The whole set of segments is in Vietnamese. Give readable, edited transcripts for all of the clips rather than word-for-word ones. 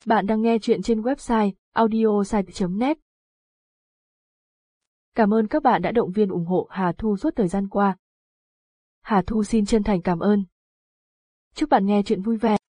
Bạn đang nghe chuyện trên website audiosite.net. Cảm ơn các bạn đã động viên ủng hộ Hà Thu suốt thời gian qua. Hà Thu xin chân thành cảm ơn. Chúc bạn nghe chuyện vui vẻ.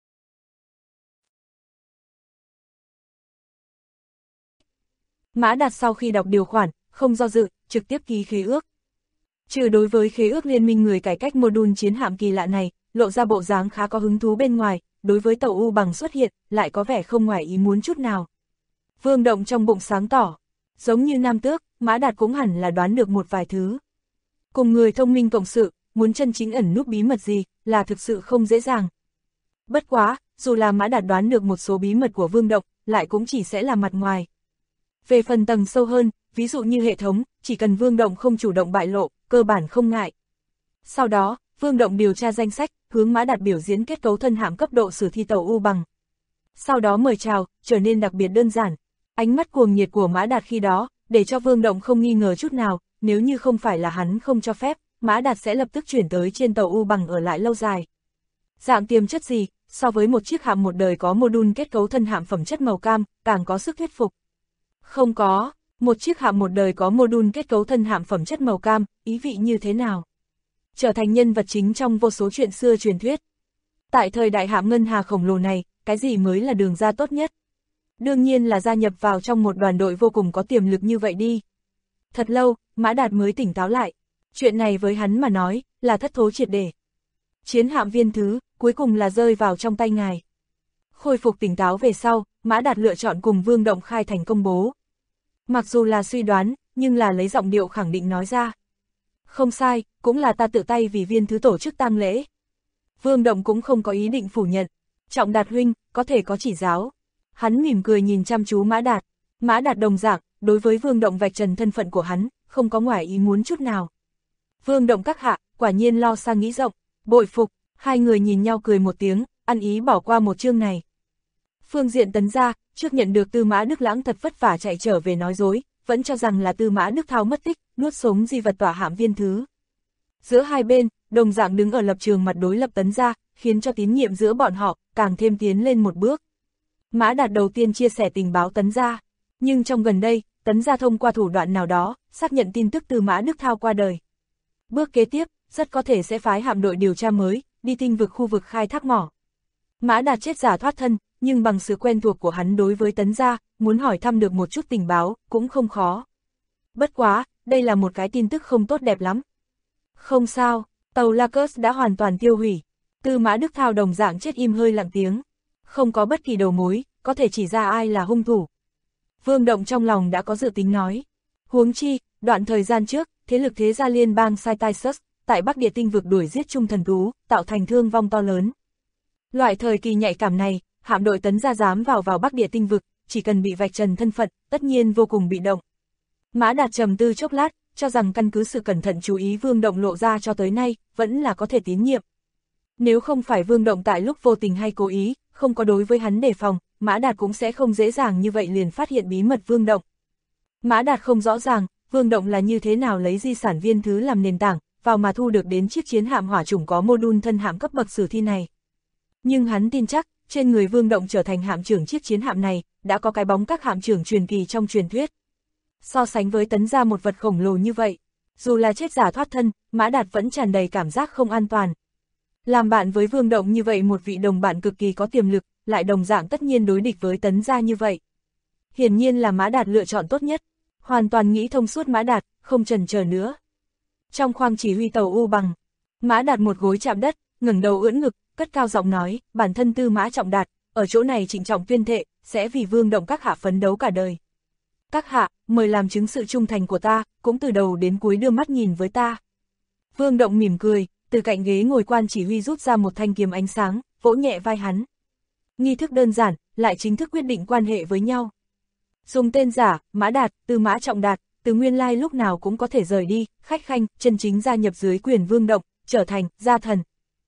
Mã Đạt sau khi đọc điều khoản, không do dự, trực tiếp ký khế ước. Trừ đối với khế ước liên minh người cải cách module chiến hạm kỳ lạ này, lộ ra bộ dáng khá có hứng thú bên ngoài, đối với tàu U bằng xuất hiện, lại có vẻ không ngoài ý muốn chút nào. Vương Động trong bụng sáng tỏ, giống như Nam Tước, Mã Đạt cũng hẳn là đoán được một vài thứ. Cùng người thông minh cộng sự, muốn chân chính ẩn núp bí mật gì, là thực sự không dễ dàng. Bất quá, dù là Mã Đạt đoán được một số bí mật của Vương Động, lại cũng chỉ sẽ là mặt ngoài. Về phần tầng sâu hơn, ví dụ như hệ thống, chỉ cần Vương Động không chủ động bại lộ, cơ bản không ngại. Sau đó, Vương Động điều tra danh sách, hướng Mã Đạt biểu diễn kết cấu thân hạm cấp độ sử thi tàu U bằng. Sau đó mời chào, trở nên đặc biệt đơn giản. Ánh mắt cuồng nhiệt của Mã Đạt khi đó, để cho Vương Động không nghi ngờ chút nào, nếu như không phải là hắn không cho phép, Mã Đạt sẽ lập tức chuyển tới trên tàu U bằng ở lại lâu dài. Dạng tiềm chất gì, so với một chiếc hạm một đời có module kết cấu thân hạm phẩm chất màu cam, càng có sức thuyết phục. Không có, một chiếc hạm một đời có module kết cấu thân hạm phẩm chất màu cam, ý vị như thế nào? Trở thành nhân vật chính trong vô số chuyện xưa truyền thuyết. Tại thời đại hạm ngân hà khổng lồ này, cái gì mới là đường ra tốt nhất? Đương nhiên là gia nhập vào trong một đoàn đội vô cùng có tiềm lực như vậy đi. Thật lâu, Mã Đạt mới tỉnh táo lại. Chuyện này với hắn mà nói, là thất thố triệt để. Chiến hạm viên thứ, cuối cùng là rơi vào trong tay ngài. Khôi phục tỉnh táo về sau, Mã Đạt lựa chọn cùng Vương Động khai thành công bố. Mặc dù là suy đoán, nhưng là lấy giọng điệu khẳng định nói ra. Không sai, cũng là ta tự tay vì viên thứ tổ chức tang lễ. Vương Động cũng không có ý định phủ nhận. Trọng Đạt huynh, có thể có chỉ giáo. Hắn mỉm cười nhìn chăm chú Mã Đạt. Mã Đạt đồng dạng, đối với Vương Động vạch trần thân phận của hắn, không có ngoài ý muốn chút nào. Vương Động các hạ, quả nhiên lo xa nghĩ rộng, bội phục, hai người nhìn nhau cười một tiếng, ăn ý bỏ qua một chương này. Phương diện Tấn gia, trước nhận được Tư Mã Đức Lãng thật vất vả chạy trở về nói dối, vẫn cho rằng là Tư Mã Đức Thao mất tích, nuốt sống di vật tỏa hạm viên thứ. Giữa hai bên, đồng dạng đứng ở lập trường mặt đối lập Tấn gia, khiến cho tín nhiệm giữa bọn họ càng thêm tiến lên một bước. Mã Đạt đầu tiên chia sẻ tình báo Tấn gia, nhưng trong gần đây, Tấn gia thông qua thủ đoạn nào đó, xác nhận tin tức Tư Mã Đức Thao qua đời. Bước kế tiếp, rất có thể sẽ phái hạm đội điều tra mới, đi tinh vực khu vực khai thác mỏ. Mã Đạt chết giả thoát thân, nhưng bằng sự quen thuộc của hắn đối với Tấn gia, muốn hỏi thăm được một chút tình báo, cũng không khó. Bất quá, đây là một cái tin tức không tốt đẹp lắm. Không sao, tàu Lacus đã hoàn toàn tiêu hủy. Tư Mã Đức Thao đồng dạng chết im hơi lặng tiếng. Không có bất kỳ đầu mối, có thể chỉ ra ai là hung thủ. Vương Động trong lòng đã có dự tính nói. Huống chi, đoạn thời gian trước, thế lực thế gia liên bang Saitaisus, tại Bắc Địa tinh vực đuổi giết Trung Thần Thú, tạo thành thương vong to lớn. Loại thời kỳ nhạy cảm này, hạm đội Tấn gia dám vào Bắc Địa tinh vực, chỉ cần bị vạch trần thân phận, tất nhiên vô cùng bị động. Mã Đạt trầm tư chốc lát, cho rằng căn cứ sự cẩn thận chú ý Vương Động lộ ra cho tới nay, vẫn là có thể tín nhiệm. Nếu không phải Vương Động tại lúc vô tình hay cố ý, không có đối với hắn đề phòng, Mã Đạt cũng sẽ không dễ dàng như vậy liền phát hiện bí mật Vương Động. Mã Đạt không rõ ràng, Vương Động là như thế nào lấy di sản viên thứ làm nền tảng, vào mà thu được đến chiếc chiến hạm hỏa chủng có module thân hạm cấp bậc sử thi này. Nhưng hắn tin chắc, trên người Vương Động trở thành hạm trưởng chiếc chiến hạm này, đã có cái bóng các hạm trưởng truyền kỳ trong truyền thuyết. So sánh với Tấn gia một vật khổng lồ như vậy, dù là chết giả thoát thân, Mã Đạt vẫn tràn đầy cảm giác không an toàn. Làm bạn với Vương Động như vậy một vị đồng bạn cực kỳ có tiềm lực, lại đồng dạng tất nhiên đối địch với Tấn gia như vậy. Hiển nhiên là Mã Đạt lựa chọn tốt nhất, hoàn toàn nghĩ thông suốt Mã Đạt, không chần chờ nữa. Trong khoang chỉ huy tàu U bằng, Mã Đạt một gối chạm đất, ngẩng đầu ưỡn ngực, cất cao giọng nói, bản thân Tư Mã Trọng Đạt, ở chỗ này trịnh trọng tuyên thệ, sẽ vì Vương Động các hạ phấn đấu cả đời. Các hạ, mời làm chứng sự trung thành của ta, cũng từ đầu đến cuối đưa mắt nhìn với ta. Vương Động mỉm cười, từ cạnh ghế ngồi quan chỉ huy rút ra một thanh kiếm ánh sáng, vỗ nhẹ vai hắn. Nghi thức đơn giản, lại chính thức quyết định quan hệ với nhau. Dùng tên giả, Mã Đạt, Tư Mã Trọng Đạt, từ nguyên lai lúc nào cũng có thể rời đi, khách khanh, chân chính gia nhập dưới quyền Vương Động, trở thành gia thần.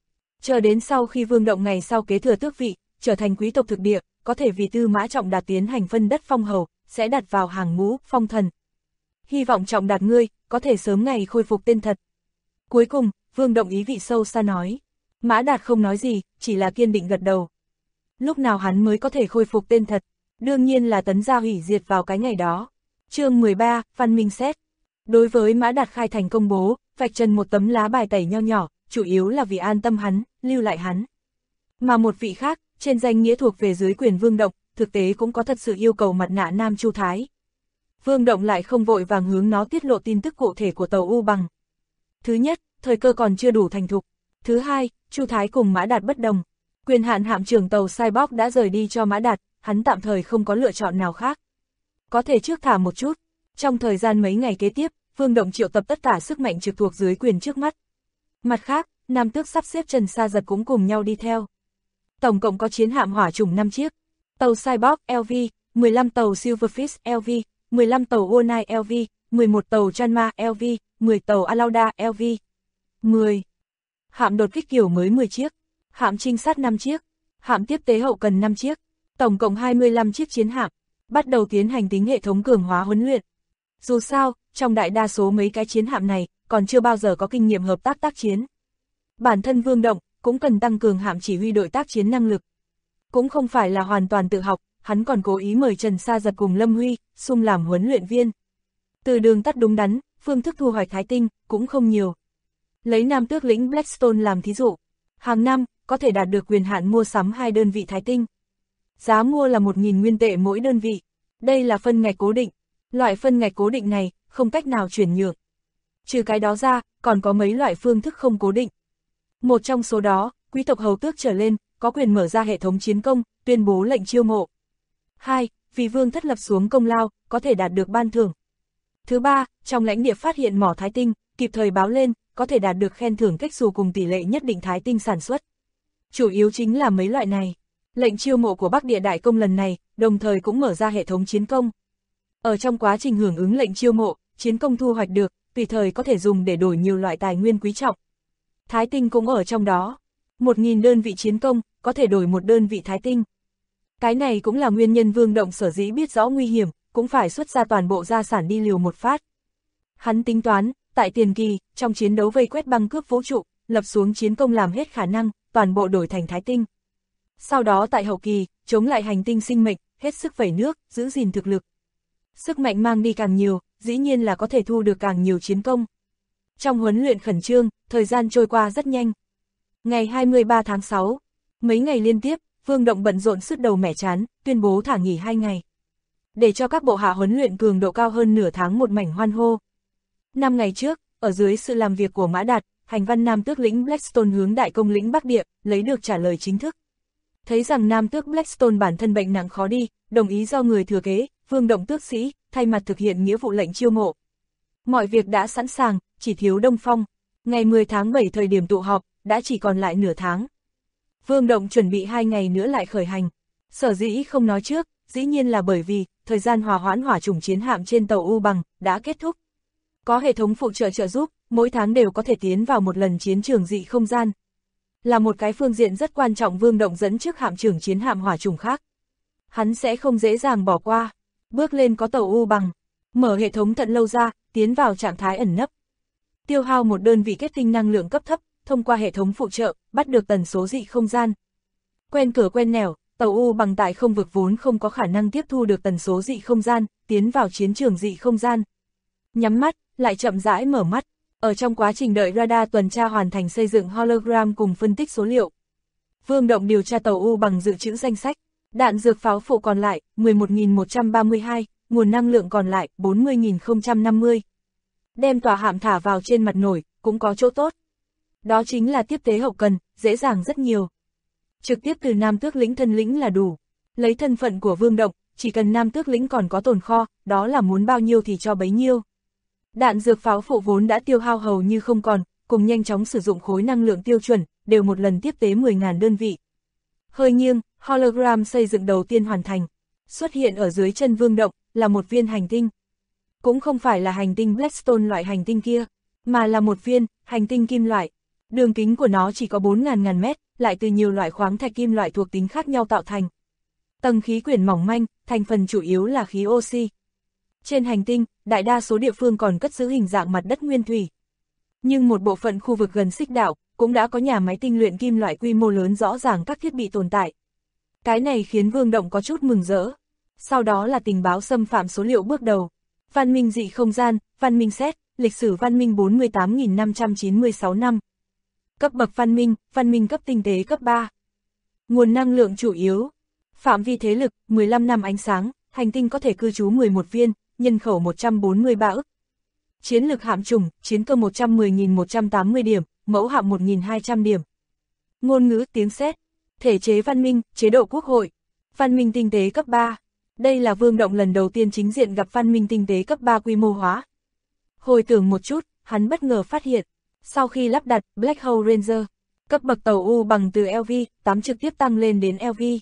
Chờ đến sau khi Vương Động ngày sau kế thừa tước vị, trở thành quý tộc thực địa, có thể vì Tư Mã Trọng Đạt tiến hành phân đất phong hầu, sẽ đặt vào hàng ngũ phong thần. Hy vọng Trọng Đạt ngươi, có thể sớm ngày khôi phục tên thật. Cuối cùng, Vương Động ý vị sâu xa nói. Mã Đạt không nói gì, chỉ là kiên định gật đầu. Lúc nào hắn mới có thể khôi phục tên thật? Đương nhiên là Tấn Gia hủy diệt vào cái ngày đó. Chương 13, Văn Minh Xét. Đối với Mã Đạt khai thành công bố, vạch trần một tấm lá bài tẩy nho nhỏ, chủ yếu là vì an tâm hắn, lưu lại hắn. Mà một vị khác, trên danh nghĩa thuộc về dưới quyền Vương Động, thực tế cũng có thật sự yêu cầu mặt nạ Nam Chu Thái. Vương Động lại không vội vàng hướng nó tiết lộ tin tức cụ thể của tàu U Bằng. Thứ nhất, thời cơ còn chưa đủ thành thục. Thứ hai, Chu Thái cùng Mã Đạt bất đồng. Quyền hạn hạm trưởng tàu Cyborg đã rời đi cho Mã Đạt, hắn tạm thời không có lựa chọn nào khác. Có thể trước thả một chút. Trong thời gian mấy ngày kế tiếp, Vương Động triệu tập tất cả sức mạnh trực thuộc dưới quyền trước mắt. Mặt khác, Nam Tước sắp xếp Trần Sa Giật cũng cùng nhau đi theo. Tổng cộng có chiến hạm hỏa chủng 5 chiếc. Tàu Cyborg LV, 15 tàu Silverfish LV, 15 tàu All-Night LV, 11 tàu Janma LV, 10 tàu Alauda LV. 10. Hạm đột kích kiểu mới 10 chiếc. Hạm trinh sát 5 chiếc. Hạm tiếp tế hậu cần 5 chiếc. Tổng cộng 25 chiếc chiến hạm. Bắt đầu tiến hành tính hệ thống cường hóa huấn luyện. Dù sao, trong đại đa số mấy cái chiến hạm này, còn chưa bao giờ có kinh nghiệm hợp tác tác chiến. Bản thân Vương Động cũng cần tăng cường hạm chỉ huy đội tác chiến năng lực. Cũng không phải là hoàn toàn tự học, hắn còn cố ý mời Trần Sa Giật cùng Lâm Huy, xung làm huấn luyện viên. Từ đường tắt đúng đắn, phương thức thu hoạch Thái Tinh, cũng không nhiều. Lấy Nam Tước lĩnh Blackstone làm thí dụ, hàng năm, có thể đạt được quyền hạn mua sắm 2 đơn vị Thái Tinh. Giá mua là 1.000 nguyên tệ mỗi đơn vị. Đây là phân ngạch cố định. Loại phân ngạch cố định này, không cách nào chuyển nhượng. Trừ cái đó ra, còn có mấy loại phương thức không cố định. Một trong số đó, quý tộc hầu tước trở lên, có quyền mở ra hệ thống chiến công, tuyên bố lệnh chiêu mộ. 2. Vì vương thất lập xuống công lao, có thể đạt được ban thưởng. Thứ ba, trong lãnh địa phát hiện mỏ Thái Tinh, kịp thời báo lên, có thể đạt được khen thưởng cách xù cùng tỷ lệ nhất định Thái Tinh sản xuất. Chủ yếu chính là mấy loại này. Lệnh chiêu mộ của Bắc Địa Đại Công lần này, đồng thời cũng mở ra hệ thống chiến công. Ở trong quá trình hưởng ứng lệnh chiêu mộ, chiến công thu hoạch được, tùy thời có thể dùng để đổi nhiều loại tài nguyên quý trọng. Thái Tinh cũng ở trong đó. 1.000 đơn vị chiến công, có thể đổi một đơn vị Thái Tinh. Cái này cũng là nguyên nhân Vương Động sở dĩ biết rõ nguy hiểm, cũng phải xuất ra toàn bộ gia sản đi liều một phát. Hắn tính toán, tại tiền kỳ, trong chiến đấu vây quét băng cướp vũ trụ, lập xuống chiến công làm hết khả năng, toàn bộ đổi thành Thái Tinh. Sau đó tại hậu kỳ, chống lại hành tinh sinh mệnh, hết sức vẩy nước, giữ gìn thực lực. Sức mạnh mang đi càng nhiều, dĩ nhiên là có thể thu được càng nhiều chiến công. Trong huấn luyện khẩn trương, thời gian trôi qua rất nhanh. Ngày 23 tháng 6, mấy ngày liên tiếp, Vương Động bận rộn sứt đầu mẻ chán, tuyên bố thả nghỉ 2 ngày. Để cho các bộ hạ huấn luyện cường độ cao hơn nửa tháng một mảnh hoan hô. 5 ngày trước, ở dưới sự làm việc của Mã Đạt, hành văn Nam Tước lĩnh Blackstone hướng Đại Công lĩnh Bắc Địa, lấy được trả lời chính thức. Thấy rằng Nam Tước Blackstone bản thân bệnh nặng khó đi, đồng ý do người thừa kế, Vương Động tước sĩ, thay mặt thực hiện nghĩa vụ lệnh chiêu mộ. Mọi việc đã sẵn sàng, chỉ thiếu Đông Phong. Ngày 10 tháng 7 thời điểm tụ họp, đã chỉ còn lại nửa tháng. Vương Động chuẩn bị 2 ngày nữa lại khởi hành. Sở dĩ không nói trước, dĩ nhiên là bởi vì, thời gian hòa hoãn hỏa chủng chiến hạm trên tàu U Bằng, đã kết thúc. Có hệ thống phụ trợ trợ giúp, mỗi tháng đều có thể tiến vào một lần chiến trường dị không gian. Là một cái phương diện rất quan trọng Vương Động dẫn trước hạm trưởng chiến hạm hỏa chủng khác. Hắn sẽ không dễ dàng bỏ qua. Bước lên có tàu U Bằng, mở hệ thống tận lâu ra, tiến vào trạng thái ẩn nấp. Tiêu hao một đơn vị kết tinh năng lượng cấp thấp, thông qua hệ thống phụ trợ, bắt được tần số dị không gian. Quen cửa quen nẻo, tàu U Bằng tại không vực vốn không có khả năng tiếp thu được tần số dị không gian, tiến vào chiến trường dị không gian. Nhắm mắt, lại chậm rãi mở mắt, ở trong quá trình đợi radar tuần tra hoàn thành xây dựng hologram cùng phân tích số liệu. Vương Động điều tra tàu U Bằng dự trữ danh sách, đạn dược pháo phụ còn lại, 11.132, nguồn năng lượng còn lại, 40.050. Đem tòa hạm thả vào trên mặt nổi, cũng có chỗ tốt. Đó chính là tiếp tế hậu cần, dễ dàng rất nhiều. Trực tiếp từ Nam Tước lĩnh thân lĩnh là đủ. Lấy thân phận của Vương Động, chỉ cần Nam Tước lĩnh còn có tồn kho, đó là muốn bao nhiêu thì cho bấy nhiêu. Đạn dược pháo phụ vốn đã tiêu hao hầu như không còn, cùng nhanh chóng sử dụng khối năng lượng tiêu chuẩn, đều một lần tiếp tế 10.000 đơn vị. Hơi nghiêng, hologram xây dựng đầu tiên hoàn thành. Xuất hiện ở dưới chân Vương Động, là một viên hành tinh. Cũng không phải là hành tinh Blackstone loại hành tinh kia, mà là một viên, hành tinh kim loại. Đường kính của nó chỉ có 4.000 mét, lại từ nhiều loại khoáng thạch kim loại thuộc tính khác nhau tạo thành. Tầng khí quyển mỏng manh, thành phần chủ yếu là khí oxy. Trên hành tinh, đại đa số địa phương còn cất giữ hình dạng mặt đất nguyên thủy. Nhưng một bộ phận khu vực gần xích đạo, cũng đã có nhà máy tinh luyện kim loại quy mô lớn rõ ràng các thiết bị tồn tại. Cái này khiến Vương Động có chút mừng rỡ. Sau đó là tình báo xâm phạm số liệu bước đầu. Văn minh dị không gian, văn minh xét, lịch sử văn minh 48.596 năm. Cấp bậc văn minh cấp tinh tế cấp 3. Nguồn năng lượng chủ yếu. Phạm vi thế lực, 15 năm ánh sáng, hành tinh có thể cư trú 11 viên, nhân khẩu 143 ức. Chiến lực hạm chủng, chiến cơ 110.180 điểm, mẫu hạm 1.200 điểm. Ngôn ngữ tiếng xét. Thể chế văn minh, chế độ quốc hội. Văn minh tinh tế cấp 3. Đây là Vương Động lần đầu tiên chính diện gặp văn minh tinh tế cấp 3 quy mô hóa. Hồi tưởng một chút, hắn bất ngờ phát hiện, sau khi lắp đặt Black Hole Ranger, cấp bậc tàu U bằng từ LV-8 trực tiếp tăng lên đến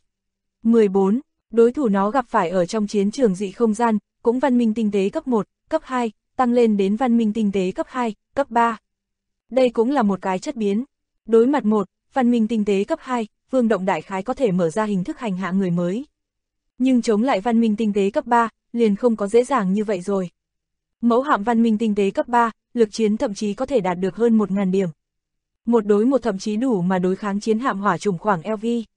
LV-14. Đối thủ nó gặp phải ở trong chiến trường dị không gian, cũng văn minh tinh tế cấp 1, cấp 2, tăng lên đến văn minh tinh tế cấp 2, cấp 3. Đây cũng là một cái chất biến. Đối mặt một, văn minh tinh tế cấp 2, Vương Động đại khái có thể mở ra hình thức hành hạ người mới. Nhưng chống lại văn minh tinh tế cấp 3, liền không có dễ dàng như vậy rồi. Mẫu hạm văn minh tinh tế cấp 3, lực chiến thậm chí có thể đạt được hơn 1.000 điểm. Một đối một thậm chí đủ mà đối kháng chiến hạm hỏa chủng khoảng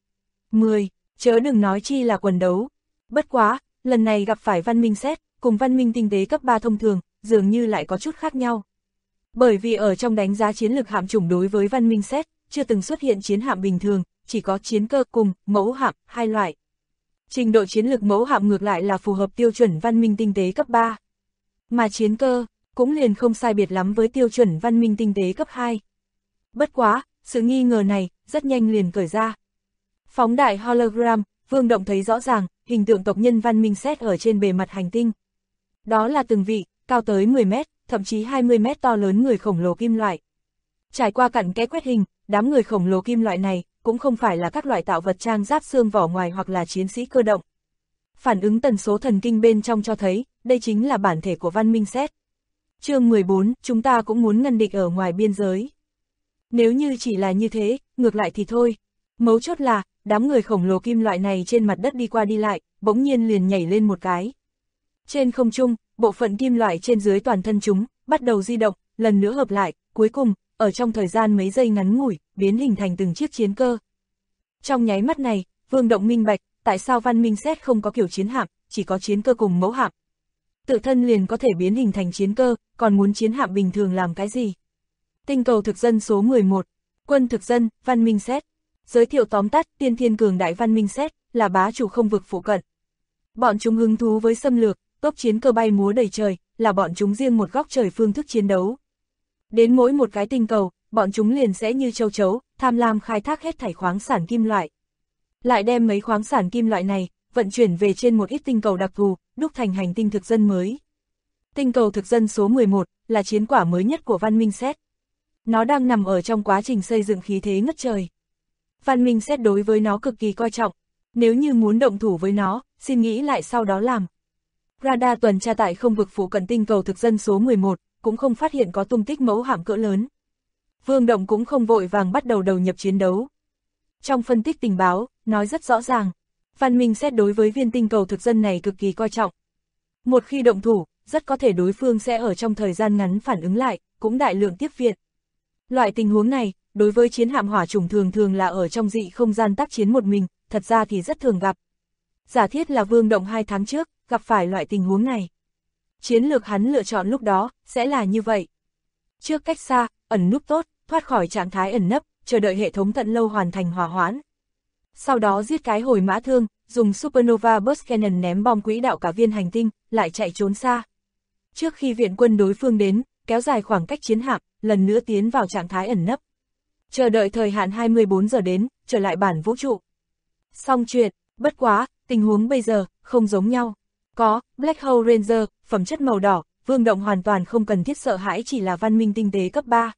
LV-10, chớ đừng nói chi là quần đấu. Bất quá, lần này gặp phải văn minh xét, cùng văn minh tinh tế cấp 3 thông thường, dường như lại có chút khác nhau. Bởi vì ở trong đánh giá chiến lược hạm chủng đối với văn minh xét, chưa từng xuất hiện chiến hạm bình thường, chỉ có chiến cơ cùng mẫu hạm, hai loại. Trình độ chiến lược mẫu hạm ngược lại là phù hợp tiêu chuẩn văn minh tinh tế cấp 3. Mà chiến cơ, cũng liền không sai biệt lắm với tiêu chuẩn văn minh tinh tế cấp 2. Bất quá, sự nghi ngờ này, rất nhanh liền cởi ra. Phóng đại hologram, Vương Động thấy rõ ràng, hình tượng tộc nhân văn minh xét ở trên bề mặt hành tinh. Đó là từng vị, cao tới 10 mét, thậm chí 20 mét to lớn người khổng lồ kim loại. Trải qua cặn kẽ quét hình, đám người khổng lồ kim loại này, cũng không phải là các loại tạo vật trang giáp xương vỏ ngoài hoặc là chiến sĩ cơ động. Phản ứng tần số thần kinh bên trong cho thấy, đây chính là bản thể của văn minh xét. Chương 14, chúng ta cũng muốn ngăn địch ở ngoài biên giới. Nếu như chỉ là như thế, ngược lại thì thôi. Mấu chốt là, đám người khổng lồ kim loại này trên mặt đất đi qua đi lại, bỗng nhiên liền nhảy lên một cái. Trên không trung, bộ phận kim loại trên dưới toàn thân chúng, bắt đầu di động, lần nữa hợp lại, cuối cùng, ở trong thời gian mấy giây ngắn ngủi, biến hình thành từng chiếc chiến cơ. Trong nháy mắt này, Vương Động minh bạch, tại sao văn minh xét không có kiểu chiến hạm, chỉ có chiến cơ cùng mẫu hạm. Tự thân liền có thể biến hình thành chiến cơ, còn muốn chiến hạm bình thường làm cái gì? Tinh cầu thực dân số 11, quân thực dân, văn minh xét. Giới thiệu tóm tắt, tiên thiên cường đại văn minh xét, là bá chủ không vực phụ cận. Bọn chúng hứng thú với xâm lược, tốc chiến cơ bay múa đầy trời, là bọn chúng riêng một góc trời phương thức chiến đấu. Đến mỗi một cái tinh cầu, bọn chúng liền sẽ như châu chấu, tham lam khai thác hết thảy khoáng sản kim loại. Lại đem mấy khoáng sản kim loại này, vận chuyển về trên một ít tinh cầu đặc thù, đúc thành hành tinh thực dân mới. Tinh cầu thực dân số 11, là chiến quả mới nhất của văn minh xét. Nó đang nằm ở trong quá trình xây dựng khí thế ngất trời. Văn minh xét đối với nó cực kỳ coi trọng. Nếu như muốn động thủ với nó, xin nghĩ lại sau đó làm. Radar tuần tra tại không vực phụ cận tinh cầu thực dân số 11, cũng không phát hiện có tung tích mẫu hạm cỡ lớn. Vương Động cũng không vội vàng bắt đầu đầu nhập chiến đấu. Trong phân tích tình báo, nói rất rõ ràng, văn minh xét đối với viên tinh cầu thực dân này cực kỳ coi trọng. Một khi động thủ, rất có thể đối phương sẽ ở trong thời gian ngắn phản ứng lại, cũng đại lượng tiếp viện. Loại tình huống này, đối với chiến hạm hỏa chủng thường thường là ở trong dị không gian tác chiến một mình, thật ra thì rất thường gặp. Giả thiết là Vương Động 2 tháng trước, gặp phải loại tình huống này. Chiến lược hắn lựa chọn lúc đó, sẽ là như vậy. Trước cách xa, ẩn núp tốt, thoát khỏi trạng thái ẩn nấp, chờ đợi hệ thống tận lâu hoàn thành hòa hoãn. Sau đó giết cái hồi mã thương, dùng Supernova Burst Cannon ném bom quỹ đạo cả viên hành tinh, lại chạy trốn xa. Trước khi viện quân đối phương đến, kéo dài khoảng cách chiến hạm, lần nữa tiến vào trạng thái ẩn nấp. Chờ đợi thời hạn 24 giờ đến, trở lại bản vũ trụ. Xong chuyện, bất quá, tình huống bây giờ, không giống nhau. Có, Black Hole Ranger, phẩm chất màu đỏ, Vương Động hoàn toàn không cần thiết sợ hãi chỉ là văn minh tinh tế cấp 3.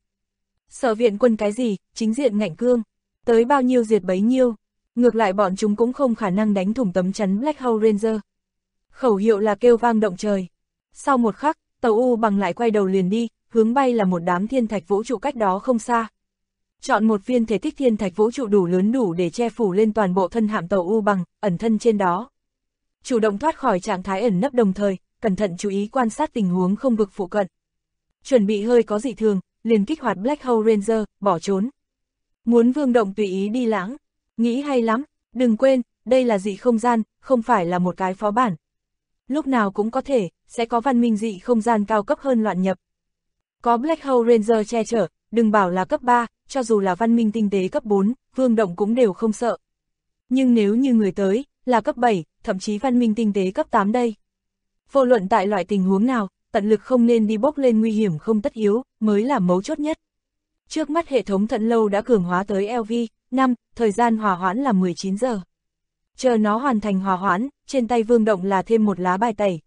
Sợ viện quân cái gì, chính diện ngạnh cương. Tới bao nhiêu diệt bấy nhiêu. Ngược lại bọn chúng cũng không khả năng đánh thủng tấm chắn Black Hole Ranger. Khẩu hiệu là kêu vang động trời. Sau một khắc, tàu U bằng lại quay đầu liền đi, hướng bay là một đám thiên thạch vũ trụ cách đó không xa. Chọn một viên thể tích thiên thạch vũ trụ đủ lớn đủ để che phủ lên toàn bộ thân hạm tàu U bằng, ẩn thân trên đó. Chủ động thoát khỏi trạng thái ẩn nấp đồng thời, cẩn thận chú ý quan sát tình huống không vực phụ cận. Chuẩn bị hơi có dị thường, liền kích hoạt Black Hole Ranger, bỏ trốn. Muốn Vương Động tùy ý đi lãng, nghĩ hay lắm, đừng quên, đây là dị không gian, không phải là một cái phó bản. Lúc nào cũng có thể, sẽ có văn minh dị không gian cao cấp hơn loạn nhập. Có Black Hole Ranger che chở, đừng bảo là cấp 3, cho dù là văn minh tinh tế cấp 4, Vương Động cũng đều không sợ. Nhưng nếu như người tới, là cấp 7, thậm chí văn minh tinh tế cấp 8 đây. Vô luận tại loại tình huống nào, tận lực không nên đi bốc lên nguy hiểm không tất yếu, mới là mấu chốt nhất. Trước mắt hệ thống thận lâu đã cường hóa tới LV5, thời gian hòa hoãn là 19 giờ. Chờ nó hoàn thành hòa hoãn, trên tay Vương Động là thêm một lá bài tẩy.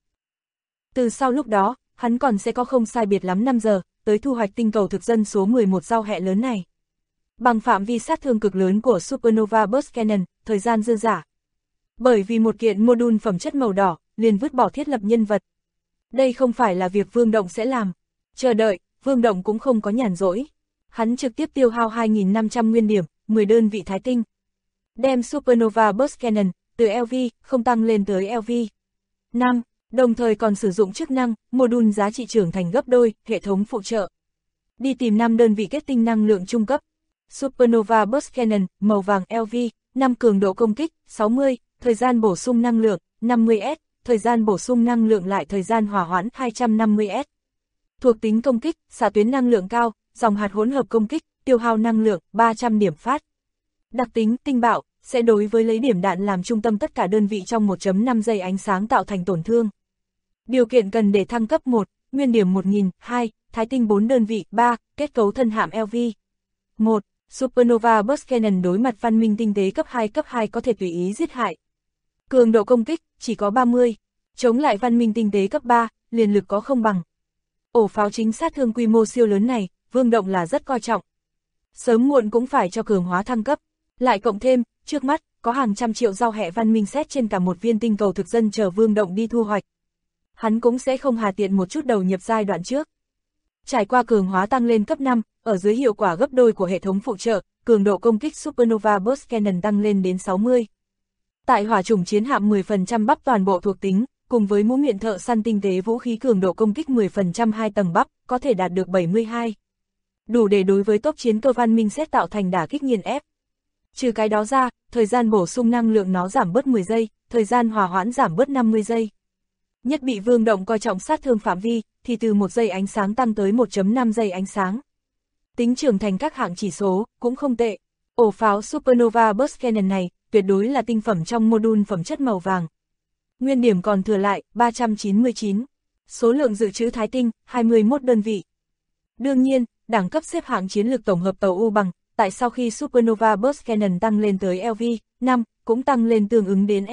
Từ sau lúc đó, hắn còn sẽ có không sai biệt lắm 5 giờ, tới thu hoạch tinh cầu thực dân số 11 giao hẹ lớn này. Bằng phạm vi sát thương cực lớn của Supernova Burst Cannon, thời gian dư dả. Bởi vì một kiện module phẩm chất màu đỏ, liền vứt bỏ thiết lập nhân vật. Đây không phải là việc Vương Động sẽ làm. Chờ đợi, Vương Động cũng không có nhàn rỗi. Hắn trực tiếp tiêu hao 2.500 nguyên điểm, 10 đơn vị thái tinh. Đem Supernova Burst Cannon, từ LV, không tăng lên tới LV5, đồng thời còn sử dụng chức năng, module giá trị trưởng thành gấp đôi, hệ thống phụ trợ. Đi tìm 5 đơn vị kết tinh năng lượng trung cấp. Supernova Burst Cannon, màu vàng LV, 5 cường độ công kích, 60, thời gian bổ sung năng lượng, 50S, thời gian bổ sung năng lượng lại thời gian hỏa hoãn 250S. Thuộc tính công kích, xạ tuyến năng lượng cao, dòng hạt hỗn hợp công kích, tiêu hao năng lượng, 300 điểm phát. Đặc tính, tinh bạo, sẽ đối với lấy điểm đạn làm trung tâm tất cả đơn vị trong 1.5 giây ánh sáng tạo thành tổn thương. Điều kiện cần để thăng cấp 1, nguyên điểm 1000, 2, thái tinh 4 đơn vị, 3, kết cấu thân hạm LV. 1. Supernova Burst Cannon đối mặt văn minh tinh tế cấp 2 có thể tùy ý giết hại. Cường độ công kích, chỉ có 30. Chống lại văn minh tinh tế cấp 3, liền lực có không bằng. Ổ pháo chính sát thương quy mô siêu lớn này, Vương Động là rất coi trọng. Sớm muộn cũng phải cho cường hóa thăng cấp. Lại cộng thêm, trước mắt, có hàng trăm triệu giao hẹ văn minh xét trên cả một viên tinh cầu thực dân chờ Vương Động đi thu hoạch. Hắn cũng sẽ không hà tiện một chút đầu nhập giai đoạn trước. Trải qua cường hóa tăng lên cấp 5, ở dưới hiệu quả gấp đôi của hệ thống phụ trợ, cường độ công kích Supernova Burst Cannon tăng lên đến 60. Tại hỏa chủng chiến hạm 10% bắp toàn bộ thuộc tính, cùng với mũ miệng thợ săn tinh tế vũ khí cường độ công kích 10% 2 tầng bắp, có thể đạt được 72. Đủ để đối với tốc chiến cơ văn minh xét tạo thành đả kích nghiền ép. Trừ cái đó ra, thời gian bổ sung năng lượng nó giảm bớt 10 giây, thời gian hòa hoãn giảm bớt 50 giây. Nhất bị Vương Động coi trọng sát thương phạm vi, thì từ 1 giây ánh sáng tăng tới 1.5 giây ánh sáng. Tính trưởng thành các hạng chỉ số, cũng không tệ. Ổ pháo Supernova Burst Cannon này, tuyệt đối là tinh phẩm trong module phẩm chất màu vàng. Nguyên điểm còn thừa lại, 399. Số lượng dự trữ thái tinh, 21 đơn vị. Đương nhiên, đẳng cấp xếp hạng chiến lược tổng hợp tàu U bằng, tại sau khi Supernova Burst Cannon tăng lên tới LV5, cũng tăng lên tương ứng đến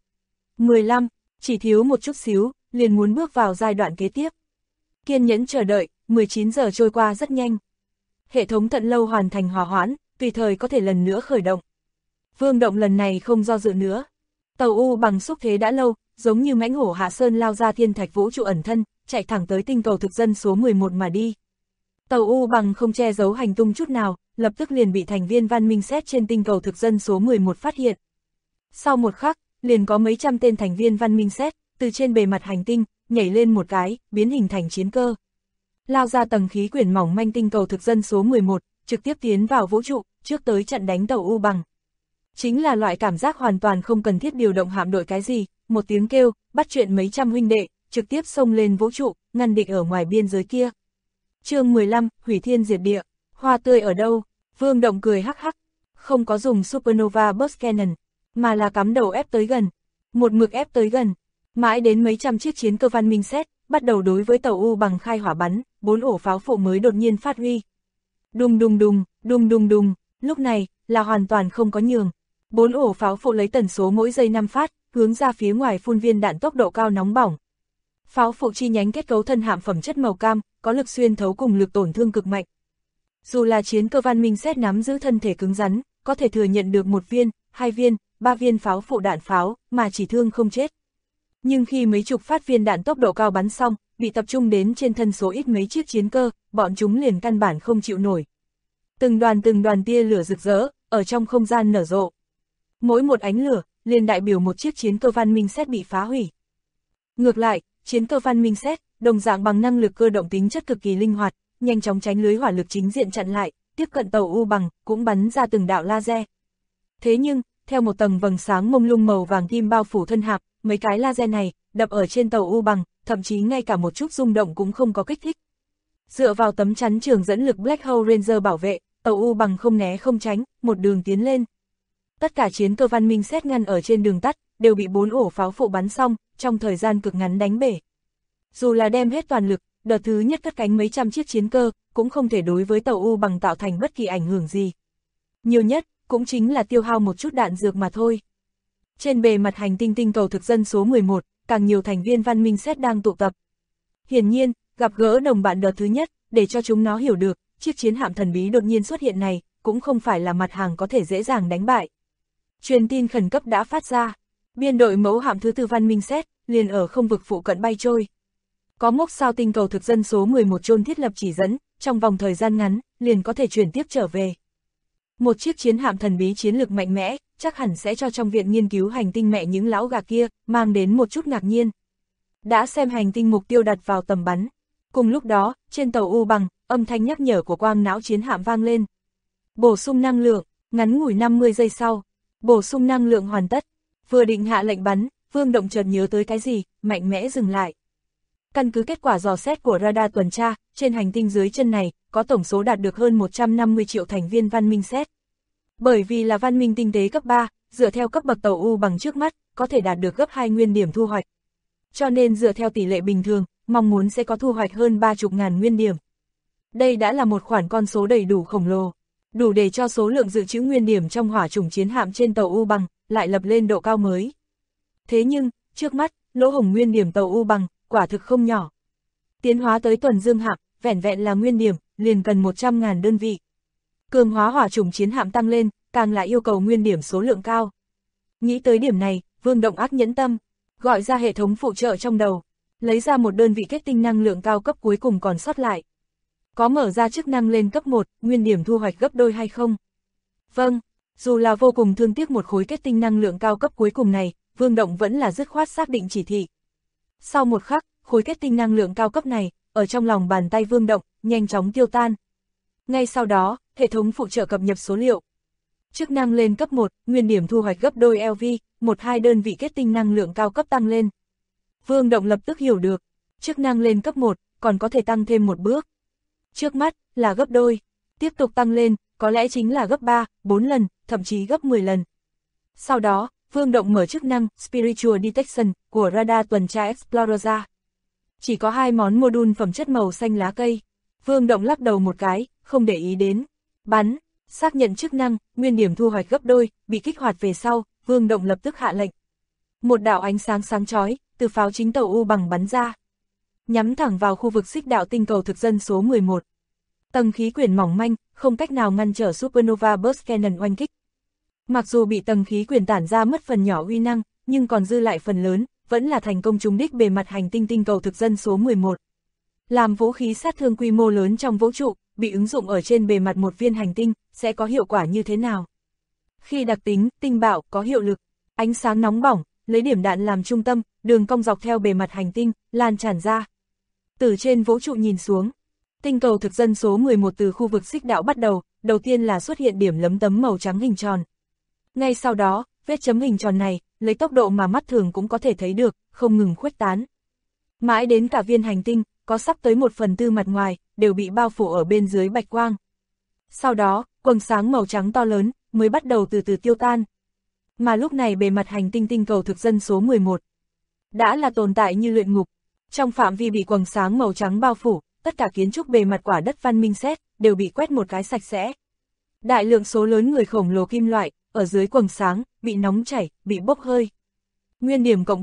LV15, chỉ thiếu một chút xíu, liền muốn bước vào giai đoạn kế tiếp. Kiên nhẫn chờ đợi, 19 giờ trôi qua rất nhanh. Hệ thống thận lâu hoàn thành hòa hoãn, tùy thời có thể lần nữa khởi động. Vương Động lần này không do dự nữa. Tàu U bằng xúc thế đã lâu, giống như mãnh hổ hạ sơn lao ra thiên thạch vũ trụ ẩn thân, chạy thẳng tới tinh cầu thực dân số 11 mà đi. Tàu U bằng không che giấu hành tung chút nào, lập tức liền bị thành viên văn minh xét trên tinh cầu thực dân số 11 phát hiện. Sau một khắc, liền có mấy trăm tên thành viên văn minh xét, từ trên bề mặt hành tinh, nhảy lên một cái, biến hình thành chiến cơ. Lao ra tầng khí quyển mỏng manh tinh cầu thực dân số 11, trực tiếp tiến vào vũ trụ, trước tới chặn đánh tàu U bằng. Chính là loại cảm giác hoàn toàn không cần thiết điều động hạm đội cái gì, một tiếng kêu, bắt chuyện mấy trăm huynh đệ, trực tiếp xông lên vũ trụ, ngăn địch ở ngoài biên giới kia. Chương 15, hủy thiên diệt địa, hoa tươi ở đâu? Vương Động cười hắc hắc, không có dùng Supernova Burst Cannon, mà là cắm đầu ép tới gần. Một mực ép tới gần, mãi đến mấy trăm chiếc chiến cơ văn minh xét, bắt đầu đối với tàu U bằng khai hỏa bắn, 4 ổ pháo phụ mới đột nhiên phát huy. Đùng đùng đùng, đùng đùng đùng, lúc này, là hoàn toàn không có nhường. 4 ổ pháo phụ lấy tần số mỗi giây 5 phát, hướng ra phía ngoài phun viên đạn tốc độ cao nóng bỏng. Pháo phụ chi nhánh kết cấu thân hạm phẩm chất màu cam, có lực xuyên thấu cùng lực tổn thương cực mạnh. Dù là chiến cơ văn minh xét nắm giữ thân thể cứng rắn, có thể thừa nhận được 1 viên, 2 viên, 3 viên pháo phụ đạn pháo, mà chỉ thương không chết. Nhưng khi mấy chục phát viên đạn tốc độ cao bắn xong, bị tập trung đến trên thân số ít mấy chiếc chiến cơ, bọn chúng liền căn bản không chịu nổi. Từng đoàn tia lửa rực rỡ, ở trong không gian nở rộ. Mỗi một ánh lửa, liền đại biểu một chiếc chiến cơ văn minh xét bị phá hủy. Ngược lại, chiến cơ văn minh xét, đồng dạng bằng năng lực cơ động tính chất cực kỳ linh hoạt, nhanh chóng tránh lưới hỏa lực chính diện chặn lại, tiếp cận tàu U bằng, cũng bắn ra từng đạo laser. Thế nhưng, theo một tầng vầng sáng mông lung màu vàng kim bao phủ thân hạm, mấy cái laser này, đập ở trên tàu U Bằng, thậm chí ngay cả một chút rung động cũng không có kích thích. Dựa vào tấm chắn trường dẫn lực Black Hole Ranger bảo vệ, tàu U Bằng không né không tránh, một đường tiến lên. Tất cả chiến cơ văn minh xét ngăn ở trên đường tắt, đều bị 4 ổ pháo phụ bắn xong, trong thời gian cực ngắn đánh bể. Dù là đem hết toàn lực, đợt thứ nhất cất cánh mấy trăm chiếc chiến cơ, cũng không thể đối với tàu U Bằng tạo thành bất kỳ ảnh hưởng gì. Nhiều nhất, cũng chính là tiêu hao một chút đạn dược mà thôi. Trên bề mặt hành tinh tinh cầu thực dân số 11, càng nhiều thành viên văn minh xét đang tụ tập. Hiển nhiên, gặp gỡ đồng bạn đợt thứ nhất, để cho chúng nó hiểu được, chiếc chiến hạm thần bí đột nhiên xuất hiện này, cũng không phải là mặt hàng có thể dễ dàng đánh bại. Truyền tin khẩn cấp đã phát ra, biên đội mẫu hạm thứ tư văn minh xét, liền ở không vực phụ cận bay trôi. Có mốc sao tinh cầu thực dân số 11 chôn thiết lập chỉ dẫn, trong vòng thời gian ngắn, liền có thể chuyển tiếp trở về. Một chiếc chiến hạm thần bí chiến lược mạnh mẽ, chắc hẳn sẽ cho trong viện nghiên cứu hành tinh mẹ những lão gà kia, mang đến một chút ngạc nhiên. Đã xem hành tinh mục tiêu đặt vào tầm bắn. Cùng lúc đó, trên tàu U Bằng, âm thanh nhắc nhở của quang não chiến hạm vang lên. Bổ sung năng lượng, ngắn ngủi 50 giây sau. Bổ sung năng lượng hoàn tất. Vừa định hạ lệnh bắn, Vương Động chợt nhớ tới cái gì, mạnh mẽ dừng lại. Căn cứ kết quả dò xét của radar tuần tra, trên hành tinh dưới chân này, có tổng số đạt được hơn 150 triệu thành viên văn minh xét. Bởi vì là văn minh tinh tế cấp 3, dựa theo cấp bậc tàu U Bằng trước mắt, có thể đạt được gấp 2 nguyên điểm thu hoạch. Cho nên dựa theo tỷ lệ bình thường, mong muốn sẽ có thu hoạch hơn 30.000 nguyên điểm. Đây đã là một khoản con số đầy đủ khổng lồ, đủ để cho số lượng dự trữ nguyên điểm trong hỏa chủng chiến hạm trên tàu U Bằng, lại lập lên độ cao mới. Thế nhưng, trước mắt, lỗ hổng nguyên điểm tàu U Bằng, quả thực không nhỏ. Tiến hóa tới tuần dương hạm, vẻn vẹn là nguyên điểm, liền cần 100.000 đơn vị. Cường hóa hỏa chủng chiến hạm tăng lên, càng là yêu cầu nguyên điểm số lượng cao. Nghĩ tới điểm này, Vương Động ác nhẫn tâm, gọi ra hệ thống phụ trợ trong đầu, lấy ra một đơn vị kết tinh năng lượng cao cấp cuối cùng còn sót lại. Có mở ra chức năng lên cấp 1, nguyên điểm thu hoạch gấp đôi hay không? Vâng, dù là vô cùng thương tiếc một khối kết tinh năng lượng cao cấp cuối cùng này, Vương Động vẫn là dứt khoát xác định chỉ thị. Sau một khắc, khối kết tinh năng lượng cao cấp này, ở trong lòng bàn tay Vương Động, nhanh chóng tiêu tan. Ngay sau đó, hệ thống phụ trợ cập nhật số liệu. Chức năng lên cấp 1, nguyên điểm thu hoạch gấp đôi LV, 1-2 đơn vị kết tinh năng lượng cao cấp tăng lên. Vương Động lập tức hiểu được, chức năng lên cấp 1, còn có thể tăng thêm một bước. Trước mắt, là gấp đôi, tiếp tục tăng lên, có lẽ chính là gấp 3, 4 lần, thậm chí gấp 10 lần. Sau đó, Vương Động mở chức năng Spiritual Detection của radar tuần tra Explorer ra. Chỉ có 2 món module phẩm chất màu xanh lá cây. Vương Động lắc đầu một cái, không để ý đến. Bắn, xác nhận chức năng, nguyên điểm thu hoạch gấp đôi, bị kích hoạt về sau, Vương Động lập tức hạ lệnh. Một đạo ánh sáng sáng chói từ pháo chính tàu U Bằng bắn ra, nhắm thẳng vào khu vực xích đạo tinh cầu thực dân số 11. Tầng khí quyển mỏng manh, không cách nào ngăn trở Supernova Burst Cannon oanh kích. Mặc dù bị tầng khí quyển tản ra mất phần nhỏ uy năng, nhưng còn dư lại phần lớn, vẫn là thành công trúng đích bề mặt hành tinh tinh cầu thực dân số 11. Làm vũ khí sát thương quy mô lớn trong vũ trụ, bị ứng dụng ở trên bề mặt một viên hành tinh, sẽ có hiệu quả như thế nào? Khi đặc tính, tinh bạo, có hiệu lực, ánh sáng nóng bỏng, lấy điểm đạn làm trung tâm, đường cong dọc theo bề mặt hành tinh, lan tràn ra. Từ trên vũ trụ nhìn xuống, tinh cầu thực dân số 11 từ khu vực xích đạo bắt đầu, đầu tiên là xuất hiện điểm lấm tấm màu trắng hình tròn. Ngay sau đó, vết chấm hình tròn này, lấy tốc độ mà mắt thường cũng có thể thấy được, không ngừng khuếch tán. Mãi đến cả viên hành tinh, có sắp tới 1/4 mặt ngoài, đều bị bao phủ ở bên dưới bạch quang. Sau đó, quầng sáng màu trắng to lớn, mới bắt đầu từ từ tiêu tan. Mà lúc này bề mặt hành tinh tinh cầu thực dân số 11, đã là tồn tại như luyện ngục. Trong phạm vi bị quầng sáng màu trắng bao phủ, tất cả kiến trúc bề mặt quả đất văn minh xét, đều bị quét một cái sạch sẽ. Đại lượng số lớn người khổng lồ kim loại, ở dưới quầng sáng, bị nóng chảy, bị bốc hơi. Nguyên điểm cộng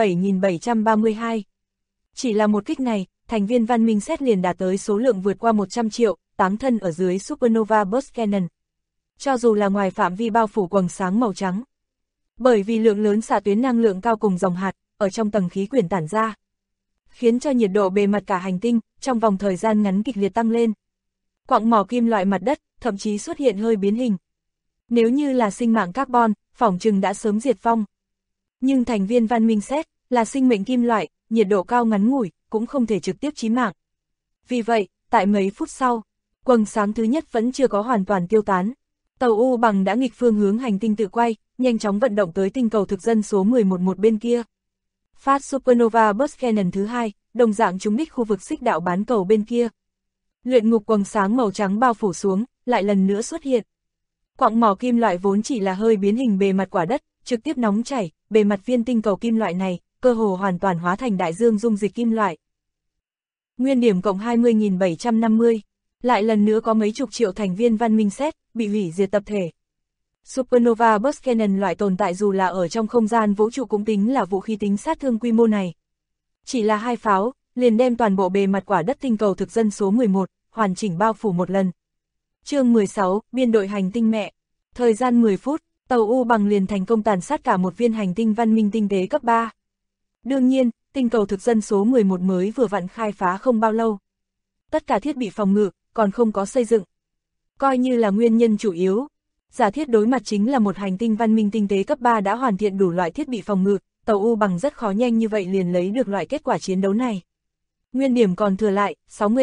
47.732. Chỉ là một kích này, thành viên văn minh xét liền đạt tới số lượng vượt qua 100 triệu, táng thân ở dưới Supernova Burst Cannon. Cho dù là ngoài phạm vi bao phủ quầng sáng màu trắng. Bởi vì lượng lớn xạ tuyến năng lượng cao cùng dòng hạt, ở trong tầng khí quyển tản ra, khiến cho nhiệt độ bề mặt cả hành tinh, trong vòng thời gian ngắn kịch liệt tăng lên. Quặng mỏ kim loại mặt đất, thậm chí xuất hiện hơi biến hình. Nếu như là sinh mạng carbon, phỏng chừng đã sớm diệt vong. Nhưng thành viên văn minh xét, là sinh mệnh kim loại, nhiệt độ cao ngắn ngủi, cũng không thể trực tiếp chí mạng. Vì vậy, tại mấy phút sau, quầng sáng thứ nhất vẫn chưa có hoàn toàn tiêu tán. Tàu U Bằng đã nghịch phương hướng hành tinh tự quay, nhanh chóng vận động tới tinh cầu thực dân số 11 một bên kia. Phát Supernova Burst Cannon thứ hai, đồng dạng trúng đích khu vực xích đạo bán cầu bên kia. Luyện ngục quầng sáng màu trắng bao phủ xuống, lại lần nữa xuất hiện. Quặng mỏ kim loại vốn chỉ là hơi biến hình bề mặt quả đất, trực tiếp nóng chảy, bề mặt viên tinh cầu kim loại này, cơ hồ hoàn toàn hóa thành đại dương dung dịch kim loại. Nguyên điểm cộng 20.750, lại lần nữa có mấy chục triệu thành viên văn minh xét, bị hủy diệt tập thể. Supernova Burst Cannon loại tồn tại dù là ở trong không gian vũ trụ cũng tính là vũ khí tính sát thương quy mô này. Chỉ là 2 pháo, liền đem toàn bộ bề mặt quả đất tinh cầu thực dân số 11, hoàn chỉnh bao phủ một lần. Chương 16, biên đội hành tinh mẹ. Thời gian 10 phút, tàu U bằng liền thành công tàn sát cả một viên hành tinh văn minh tinh tế cấp 3. Đương nhiên, tinh cầu thực dân số 11 mới vừa vặn khai phá không bao lâu. Tất cả thiết bị phòng ngự, còn không có xây dựng. Coi như là nguyên nhân chủ yếu. Giả thiết đối mặt chính là một hành tinh văn minh tinh tế cấp 3 đã hoàn thiện đủ loại thiết bị phòng ngự, tàu U bằng rất khó nhanh như vậy liền lấy được loại kết quả chiến đấu này. Nguyên điểm còn thừa lại,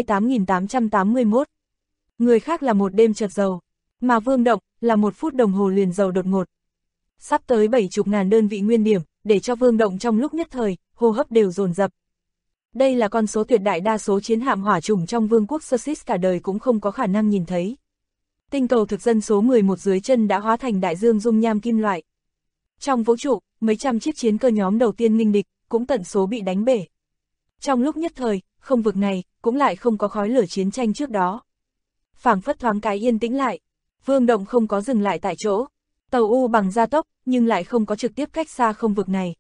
68.881. Người khác là một đêm chợt giàu, mà Vương Động là 1 phút đồng hồ liền giàu đột ngột. Sắp tới 70.000 đơn vị nguyên điểm, để cho Vương Động trong lúc nhất thời, hô hấp đều dồn dập. Đây là con số tuyệt đại đa số chiến hạm hỏa chủng trong vương quốc Sussex cả đời cũng không có khả năng nhìn thấy. Tinh cầu thực dân số 11 dưới chân đã hóa thành đại dương dung nham kim loại. Trong vũ trụ, mấy trăm chiếc chiến cơ nhóm đầu tiên nghênh địch, cũng tận số bị đánh bể. Trong lúc nhất thời, không vực này, cũng lại không có khói lửa chiến tranh trước đó. Phảng phất thoáng cái yên tĩnh lại, Vương Động không có dừng lại tại chỗ. Tàu U bằng gia tốc, nhưng lại không có trực tiếp cách xa không vực này.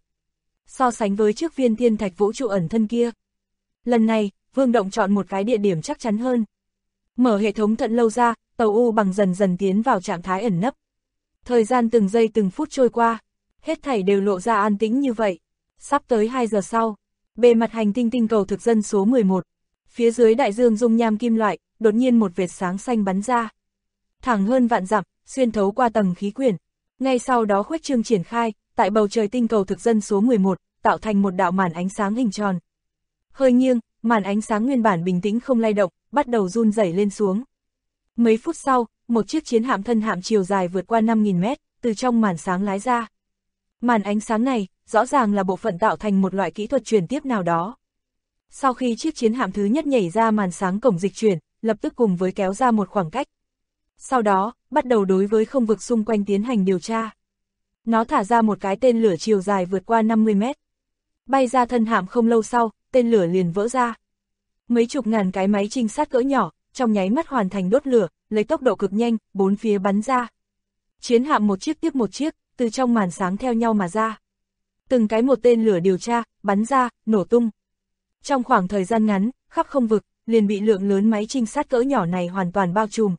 So sánh với trước viên thiên thạch vũ trụ ẩn thân kia. Lần này, Vương Động chọn một cái địa điểm chắc chắn hơn. Mở hệ thống thận lâu ra, tàu U bằng dần dần tiến vào trạng thái ẩn nấp. Thời gian từng giây từng phút trôi qua, hết thảy đều lộ ra an tĩnh như vậy. Sắp tới 2 giờ sau, bề mặt hành tinh tinh cầu thực dân số 11, phía dưới đại dương dung nham kim loại, đột nhiên một vệt sáng xanh bắn ra. Thẳng hơn vạn dặm, xuyên thấu qua tầng khí quyển. Ngay sau đó khuếch trương triển khai, tại bầu trời tinh cầu thực dân số 11, tạo thành một đạo màn ánh sáng hình tròn. Hơi nghiêng, màn ánh sáng nguyên bản bình tĩnh không lay động, bắt đầu run rẩy lên xuống. Mấy phút sau, một chiếc chiến hạm thân hạm chiều dài vượt qua 5.000 mét, từ trong màn sáng lái ra. Màn ánh sáng này, rõ ràng là bộ phận tạo thành một loại kỹ thuật truyền tiếp nào đó. Sau khi chiếc chiến hạm thứ nhất nhảy ra màn sáng cổng dịch chuyển, lập tức cùng với kéo ra một khoảng cách. Sau đó, bắt đầu đối với không vực xung quanh tiến hành điều tra. Nó thả ra một cái tên lửa chiều dài vượt qua 50 mét. Bay ra thân hạm không lâu sau, tên lửa liền vỡ ra. Mấy chục ngàn cái máy trinh sát cỡ nhỏ, trong nháy mắt hoàn thành đốt lửa, lấy tốc độ cực nhanh, bốn phía bắn ra. Chiến hạm một chiếc tiếp một chiếc, từ trong màn sáng theo nhau mà ra. Từng cái một tên lửa điều tra, bắn ra, nổ tung. Trong khoảng thời gian ngắn, khắp không vực, liền bị lượng lớn máy trinh sát cỡ nhỏ này hoàn toàn bao trùm.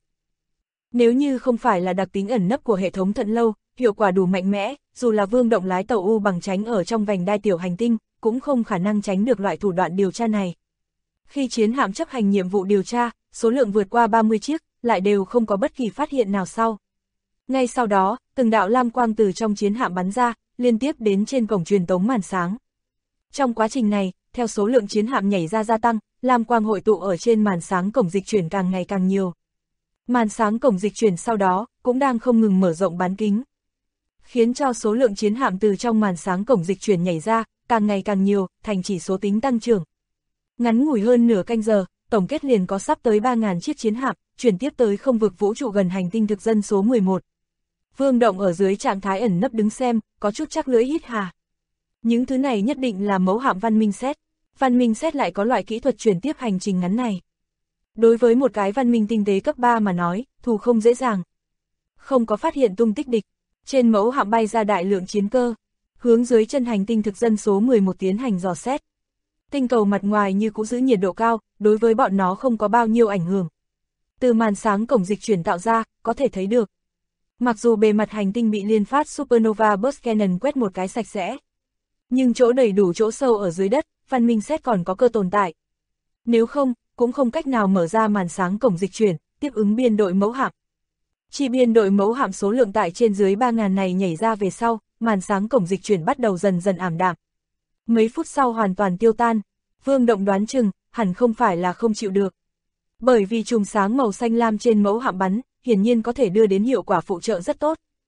Nếu như không phải là đặc tính ẩn nấp của hệ thống thận lâu, hiệu quả đủ mạnh mẽ, dù là Vương Động lái tàu U bằng tránh ở trong vành đai tiểu hành tinh, cũng không khả năng tránh được loại thủ đoạn điều tra này. Khi chiến hạm chấp hành nhiệm vụ điều tra, số lượng vượt qua 30 chiếc, lại đều không có bất kỳ phát hiện nào sau. Ngay sau đó, từng đạo lam quang từ trong chiến hạm bắn ra, liên tiếp đến trên cổng truyền tống màn sáng. Trong quá trình này, theo số lượng chiến hạm nhảy ra gia tăng, lam quang hội tụ ở trên màn sáng cổng dịch chuyển càng ngày càng nhiều. Màn sáng cổng dịch chuyển sau đó, cũng đang không ngừng mở rộng bán kính. Khiến cho số lượng chiến hạm từ trong màn sáng cổng dịch chuyển nhảy ra, càng ngày càng nhiều, thành chỉ số tính tăng trưởng. Ngắn ngủi hơn nửa canh giờ, tổng kết liền có sắp tới 3.000 chiếc chiến hạm, chuyển tiếp tới không vực vũ trụ gần hành tinh thực dân số 11. Vương Động ở dưới trạng thái ẩn nấp đứng xem, có chút chắc lưỡi hít hà. Những thứ này nhất định là mẫu hạm văn minh xét. Văn minh xét lại có loại kỹ thuật chuyển tiếp hành trình ngắn này. Đối với một cái văn minh tinh tế cấp 3 mà nói, thù không dễ dàng. Không có phát hiện tung tích địch, trên mẫu hạm bay ra đại lượng chiến cơ, hướng dưới chân hành tinh thực dân số 11 tiến hành dò xét. Tinh cầu mặt ngoài như cũ giữ nhiệt độ cao, đối với bọn nó không có bao nhiêu ảnh hưởng. Từ màn sáng cổng dịch chuyển tạo ra, có thể thấy được. Mặc dù bề mặt hành tinh bị liên phát Supernova Burst Cannon quét một cái sạch sẽ, nhưng chỗ đầy đủ chỗ sâu ở dưới đất, văn minh xét còn có cơ tồn tại. Nếu không, cũng không cách nào mở ra màn sáng cổng dịch chuyển, tiếp ứng biên đội mẫu hạm. Chỉ biên đội mẫu hạm số lượng tại trên dưới 3.000 này nhảy ra về sau, màn sáng cổng dịch chuyển bắt đầu dần dần ảm đạm. Mấy phút sau hoàn toàn tiêu tan, Vương Động đoán chừng, hẳn không phải là không chịu được. Bởi vì chùm sáng màu xanh lam trên mẫu hạm bắn, hiển nhiên có thể đưa đến hiệu quả phụ trợ rất tốt.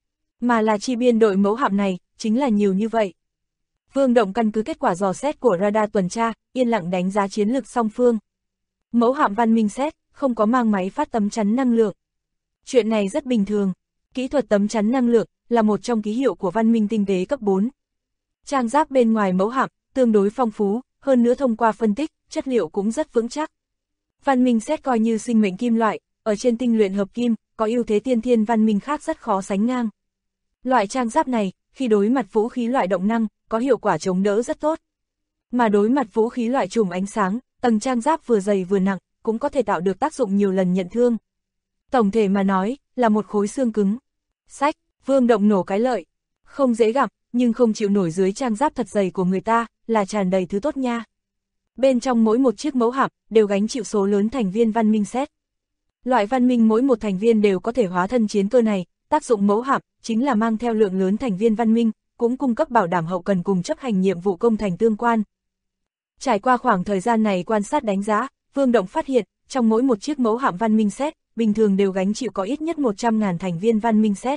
mà là chi biên đội mẫu hạm này, chính là nhiều như vậy. Vương Động căn cứ kết quả dò xét của radar tuần tra, yên lặng đánh giá chiến lược song phương. Mẫu hạm Văn Minh xét, không có mang máy phát tấm chắn năng lượng. Chuyện này rất bình thường. Kỹ thuật tấm chắn năng lượng là một trong ký hiệu của văn minh tinh tế cấp 4. Trang giáp bên ngoài mẫu hạm tương đối phong phú, hơn nữa thông qua phân tích, chất liệu cũng rất vững chắc. Văn minh xét coi như sinh mệnh kim loại, ở trên tinh luyện hợp kim, có ưu thế tiên thiên văn minh khác rất khó sánh ngang. Loại trang giáp này, khi đối mặt vũ khí loại động năng, có hiệu quả chống đỡ rất tốt. Mà đối mặt vũ khí loại chùm ánh sáng, tầng trang giáp vừa dày vừa nặng, cũng có thể tạo được tác dụng nhiều lần nhận thương. Tổng thể mà nói, là một khối xương cứng. Sách, Vương Động nổ cái lợi. Không dễ gặp, nhưng không chịu nổi dưới trang giáp thật dày của người ta, là tràn đầy thứ tốt nha. Bên trong mỗi một chiếc mẫu hạm, đều gánh chịu số lớn thành viên văn minh xét. Loại văn minh mỗi một thành viên đều có thể hóa thân chiến cơ này, tác dụng mẫu hạm, chính là mang theo lượng lớn thành viên văn minh, cũng cung cấp bảo đảm hậu cần cùng chấp hành nhiệm vụ công thành tương quan. Trải qua khoảng thời gian này quan sát đánh giá, Vương Động phát hiện, trong mỗi một chiếc mẫu hạm văn minh xét, bình thường đều gánh chịu có ít nhất 100.000 thành viên văn minh xét.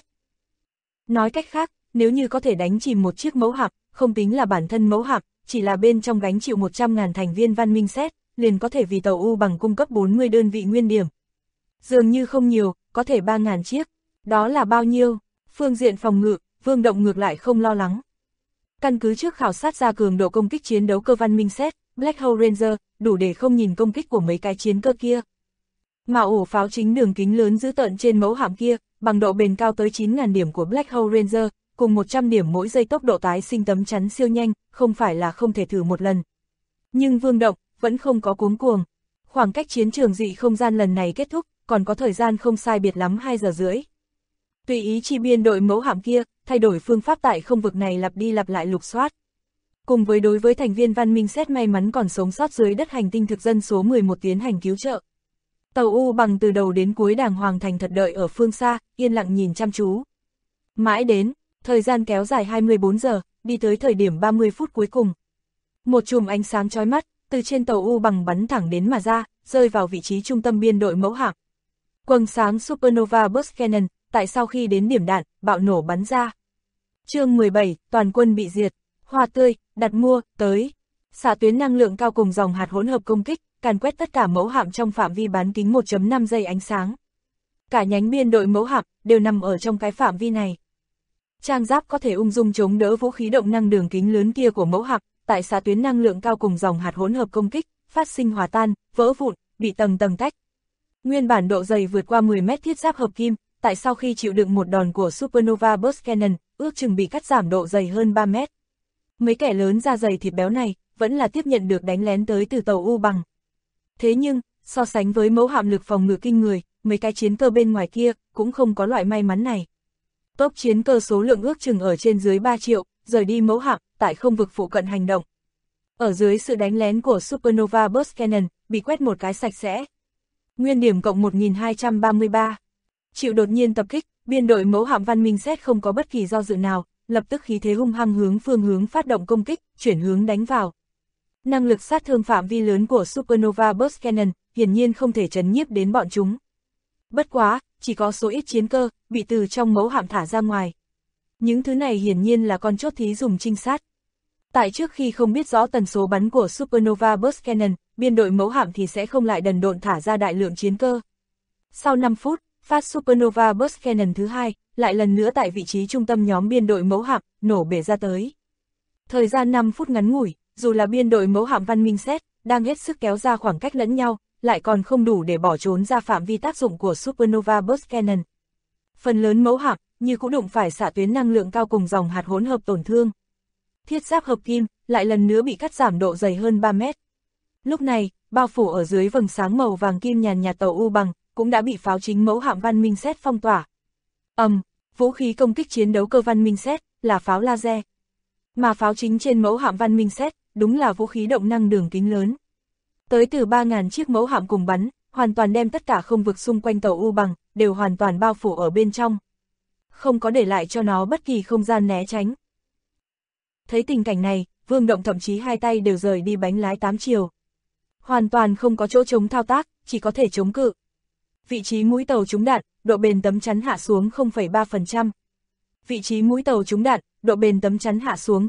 Nói cách khác, nếu như có thể đánh chìm một chiếc mẫu hạm, không tính là bản thân mẫu hạm, chỉ là bên trong gánh chịu 100.000 thành viên văn minh xét, liền có thể vì tàu U bằng cung cấp 40 đơn vị nguyên điểm. Dường như không nhiều, có thể 3.000 chiếc. Đó là bao nhiêu? Phương diện phòng ngự, Vương Động ngược lại không lo lắng. Căn cứ trước khảo sát ra cường độ công kích chiến đấu cơ văn minh xét, Black Hole Ranger, đủ để không nhìn công kích của mấy cái chiến cơ kia. Mà ổ pháo chính đường kính lớn dữ tợn trên mẫu hạm kia, bằng độ bền cao tới 9.000 điểm của Black Hole Ranger, cùng 100 điểm mỗi giây tốc độ tái sinh tấm chắn siêu nhanh, không phải là không thể thử một lần. Nhưng Vương Động vẫn không có cuống cuồng. Khoảng cách chiến trường dị không gian lần này kết thúc, còn có thời gian không sai biệt lắm 2 giờ rưỡi. Tùy ý chi biên đội mẫu hạm kia, thay đổi phương pháp tại không vực này lặp đi lặp lại lục soát. Cùng với đối với thành viên văn minh xét may mắn còn sống sót dưới đất hành tinh thực dân số 11 tiến hành cứu trợ. Tàu U bằng từ đầu đến cuối đàng hoàng thành thật đợi ở phương xa, yên lặng nhìn chăm chú. Mãi đến, thời gian kéo dài 24 giờ, đi tới thời điểm 30 phút cuối cùng. Một chùm ánh sáng chói mắt, từ trên tàu U bằng bắn thẳng đến mà ra, rơi vào vị trí trung tâm biên đội mẫu hạm. Quầng sáng Supernova Burst Cannon, tại sau khi đến điểm đạn, bạo nổ bắn ra. Chương 17, toàn quân bị diệt. Hoa tươi, đặt mua, tới. Xạ tuyến năng lượng cao cùng dòng hạt hỗn hợp công kích, càn quét tất cả mẫu hạm trong phạm vi bán kính 1.5 giây ánh sáng. Cả nhánh biên đội mẫu hạm đều nằm ở trong cái phạm vi này. Trang giáp có thể ung dung chống đỡ vũ khí động năng đường kính lớn kia của mẫu hạm, tại xạ tuyến năng lượng cao cùng dòng hạt hỗn hợp công kích, phát sinh hòa tan, vỡ vụn, bị tầng tầng tách. Nguyên bản độ dày vượt qua 10 mét thiết giáp hợp kim, tại sau khi chịu đựng một đòn của Supernova Burst Cannon, ước chừng bị cắt giảm độ dày hơn 3 mét. Mấy kẻ lớn da dày thịt béo này, vẫn là tiếp nhận được đánh lén tới từ tàu U bằng. Thế nhưng, so sánh với mẫu hạm lực phòng ngự kinh người, mấy cái chiến cơ bên ngoài kia, cũng không có loại may mắn này. Tốp chiến cơ số lượng ước chừng ở trên dưới 3 triệu, rời đi mẫu hạm, tại không vực phụ cận hành động. Ở dưới sự đánh lén của Supernova Burst Cannon, bị quét một cái sạch sẽ. Nguyên điểm cộng 1233. Chịu đột nhiên tập kích, biên đội mẫu hạm văn minh xét không có bất kỳ do dự nào, lập tức khí thế hung hăng hướng phương hướng phát động công kích, chuyển hướng đánh vào. Năng lực sát thương phạm vi lớn của Supernova Burst Cannon, hiển nhiên không thể trấn nhiếp đến bọn chúng. Bất quá, chỉ có số ít chiến cơ, bị từ trong mẫu hạm thả ra ngoài. Những thứ này hiển nhiên là con chốt thí dùng trinh sát. Tại trước khi không biết rõ tần số bắn của Supernova Burst Cannon, biên đội mẫu hạm thì sẽ không lại đần độn thả ra đại lượng chiến cơ. Sau 5 phút, phát Supernova Burst Cannon thứ hai, lại lần nữa tại vị trí trung tâm nhóm biên đội mẫu hạm, nổ bể ra tới. Thời gian 5 phút ngắn ngủi, dù là biên đội mẫu hạm văn minh xét, đang hết sức kéo ra khoảng cách lẫn nhau, lại còn không đủ để bỏ trốn ra phạm vi tác dụng của Supernova Burst Cannon. Phần lớn mẫu hạm, như cũng đụng phải xạ tuyến năng lượng cao cùng dòng hạt hỗn hợp tổn thương. Thiết giáp hợp kim, lại lần nữa bị cắt giảm độ dày hơn 3 mét. Lúc này, bao phủ ở dưới vầng sáng màu vàng kim nhàn nhạt tàu U bằng, cũng đã bị pháo chính mẫu hạm văn minh xét phong tỏa. Vũ khí công kích chiến đấu cơ văn minh xét, là pháo laser. Mà pháo chính trên mẫu hạm văn minh xét, đúng là vũ khí động năng đường kính lớn. Tới từ 3.000 chiếc mẫu hạm cùng bắn, hoàn toàn đem tất cả không vực xung quanh tàu U bằng, đều hoàn toàn bao phủ ở bên trong. Không có để lại cho nó bất kỳ không gian né tránh. Thấy tình cảnh này, Vương Động thậm chí hai tay đều rời đi bánh lái 8 chiều. Hoàn toàn không có chỗ chống thao tác, chỉ có thể chống cự. Vị trí mũi tàu trúng đạn, độ bền tấm chắn hạ xuống 0,3%. vị trí mũi tàu trúng đạn, độ bền tấm chắn hạ xuống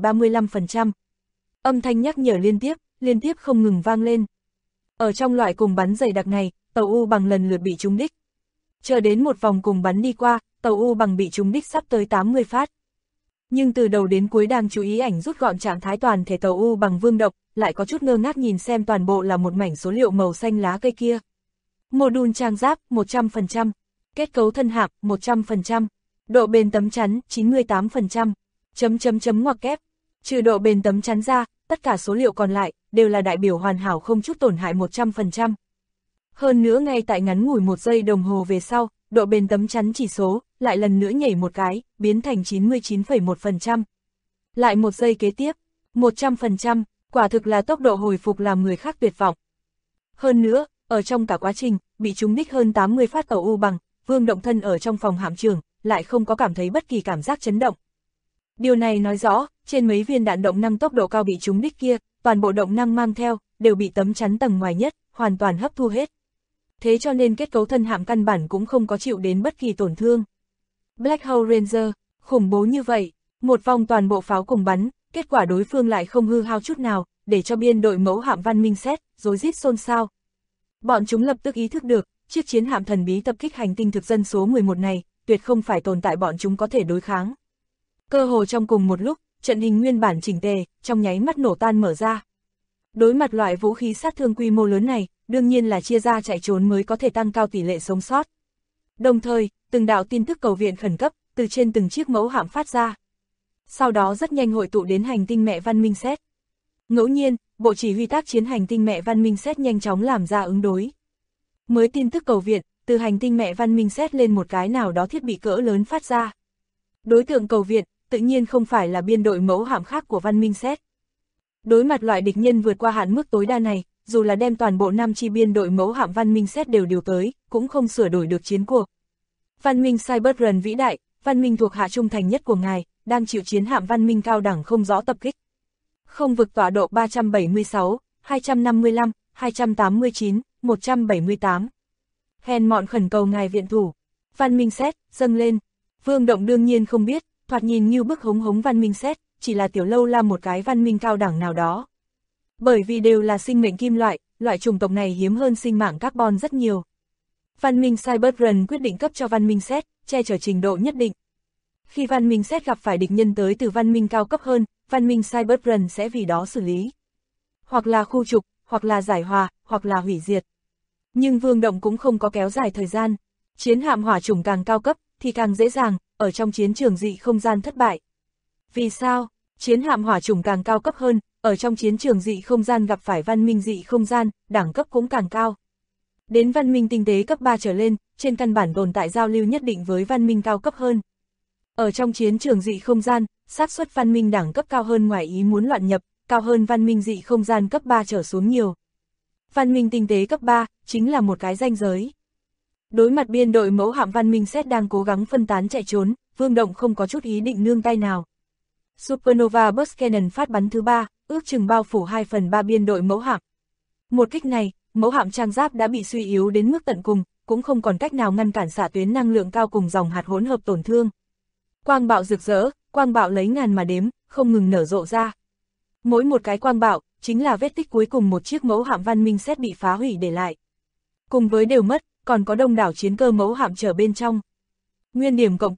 0,35%. Âm thanh nhắc nhở liên tiếp không ngừng vang lên. Ở trong loại cùng bắn dày đặc này, tàu U Bằng lần lượt bị trúng đích. Chờ đến một vòng cùng bắn đi qua, tàu U Bằng bị trúng đích sắp tới 80 phát. Nhưng từ đầu đến cuối đang chú ý ảnh rút gọn trạng thái toàn thể tàu U Bằng Vương Động, lại có chút ngơ ngác nhìn xem toàn bộ là một mảnh số liệu màu xanh lá cây kia. Mô-đun trang giáp 100%, kết cấu thân hạm 100%, độ bền tấm chắn 98%, ngoặc kép. Trừ độ bền tấm chắn ra, tất cả số liệu còn lại đều là đại biểu hoàn hảo không chút tổn hại 100%. Hơn nữa ngay tại ngắn ngủi 1 giây đồng hồ về sau, độ bền tấm chắn chỉ số lại lần nữa nhảy một cái, biến thành 99,1%. Lại 1 giây kế tiếp, 100%, quả thực là tốc độ hồi phục làm người khác tuyệt vọng. Hơn nữa, ở trong cả quá trình, bị trúng đích hơn 80 phát tàu U Bằng, Vương Động thân ở trong phòng hạm trưởng, lại không có cảm thấy bất kỳ cảm giác chấn động. Điều này nói rõ, trên mấy viên đạn động năng tốc độ cao bị trúng đích kia, toàn bộ động năng mang theo, đều bị tấm chắn tầng ngoài nhất, hoàn toàn hấp thu hết. Thế cho nên kết cấu thân hạm căn bản cũng không có chịu đến bất kỳ tổn thương. Black Hole Ranger, khủng bố như vậy, một vòng toàn bộ pháo cùng bắn, kết quả đối phương lại không hư hao chút nào, để cho biên đội mẫu hạm Văn Minh Xét, rối rít xôn xao. Bọn chúng lập tức ý thức được, chiếc chiến hạm thần bí tập kích hành tinh thực dân số 11 này, tuyệt không phải tồn tại bọn chúng có thể đối kháng. Cơ hồ trong cùng một lúc, trận hình nguyên bản chỉnh tề, trong nháy mắt nổ tan mở ra. Đối mặt loại vũ khí sát thương quy mô lớn này, đương nhiên là chia ra chạy trốn mới có thể tăng cao tỷ lệ sống sót. Đồng thời, từng đạo tin tức cầu viện khẩn cấp, từ trên từng chiếc mẫu hạm phát ra. Sau đó rất nhanh hội tụ đến hành tinh mẹ Văn Minh Xét. Ngẫu nhiên, Bộ Chỉ huy tác chiến hành tinh mẹ Văn Minh Xét nhanh chóng làm ra ứng đối. Mới tin tức cầu viện, từ hành tinh mẹ Văn Minh Xét lên một cái nào đó thiết bị cỡ lớn phát ra. Đối tượng cầu viện, tự nhiên không phải là biên đội mẫu hạm khác của Văn Minh Xét. Đối mặt loại địch nhân vượt qua hạn mức tối đa này, dù là đem toàn bộ 5 chi biên đội mẫu hạm Văn Minh Xét đều điều tới, cũng không sửa đổi được chiến cuộc. Văn Minh Cyberrun vĩ đại, văn minh thuộc hạ trung thành nhất của ngài, đang chịu chiến hạm văn minh cao đẳng không rõ tập kích. Không vực tọa độ 376, 255, 289, 178. Hèn mọn khẩn cầu ngài viện thủ. Văn Minh Xét, dâng lên. Vương Động đương nhiên không biết, thoạt nhìn như bức hống Văn Minh Xét, chỉ là tiểu lâu la một cái văn minh cao đẳng nào đó. Bởi vì đều là sinh mệnh kim loại chủng tộc này hiếm hơn sinh mạng carbon rất nhiều. Văn minh Cyberrun quyết định cấp cho Văn Minh Xét, che chở trình độ nhất định. Khi Văn Minh Xét gặp phải địch nhân tới từ văn minh cao cấp hơn, Văn minh Cyberrun sẽ vì đó xử lý. Hoặc là khu trục, hoặc là giải hòa, hoặc là hủy diệt. Nhưng Vương Động cũng không có kéo dài thời gian. Chiến hạm hỏa chủng càng cao cấp, thì càng dễ dàng, ở trong chiến trường dị không gian thất bại. Vì sao? Chiến hạm hỏa chủng càng cao cấp hơn, ở trong chiến trường dị không gian gặp phải văn minh dị không gian, đẳng cấp cũng càng cao. Đến văn minh tinh tế cấp 3 trở lên, trên căn bản tồn tại giao lưu nhất định với văn minh cao cấp hơn. Ở trong chiến trường dị không gian, xác suất văn minh đẳng cấp cao hơn ngoài ý muốn loạn nhập, cao hơn văn minh dị không gian cấp 3 trở xuống nhiều. Văn minh tinh tế cấp 3, chính là một cái ranh giới. Đối mặt biên đội mẫu hạm Văn Minh Xét đang cố gắng phân tán chạy trốn, Vương Động không có chút ý định nương tay nào. Supernova Burst Cannon phát bắn thứ 3, ước chừng bao phủ 2/3 biên đội mẫu hạm. Một kích này, mẫu hạm trang giáp đã bị suy yếu đến mức tận cùng, cũng không còn cách nào ngăn cản xạ tuyến năng lượng cao cùng dòng hạt hỗn hợp tổn thương. Quang bạo rực rỡ, quang bạo lấy ngàn mà đếm, không ngừng nở rộ ra. Mỗi một cái quang bạo, chính là vết tích cuối cùng một chiếc mẫu hạm Văn Minh Xét bị phá hủy để lại. Cùng với đều mất, còn có đông đảo chiến cơ mẫu hạm chở bên trong. Nguyên điểm cộng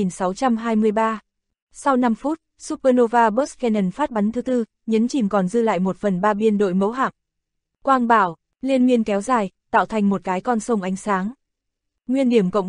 80.623. Sau 5 phút, Supernova Burst Cannon phát bắn thứ 4, nhấn chìm còn dư lại 1/3 biên đội mẫu hạm. Quang bạo, liên miên kéo dài, tạo thành một cái con sông ánh sáng. Nguyên điểm cộng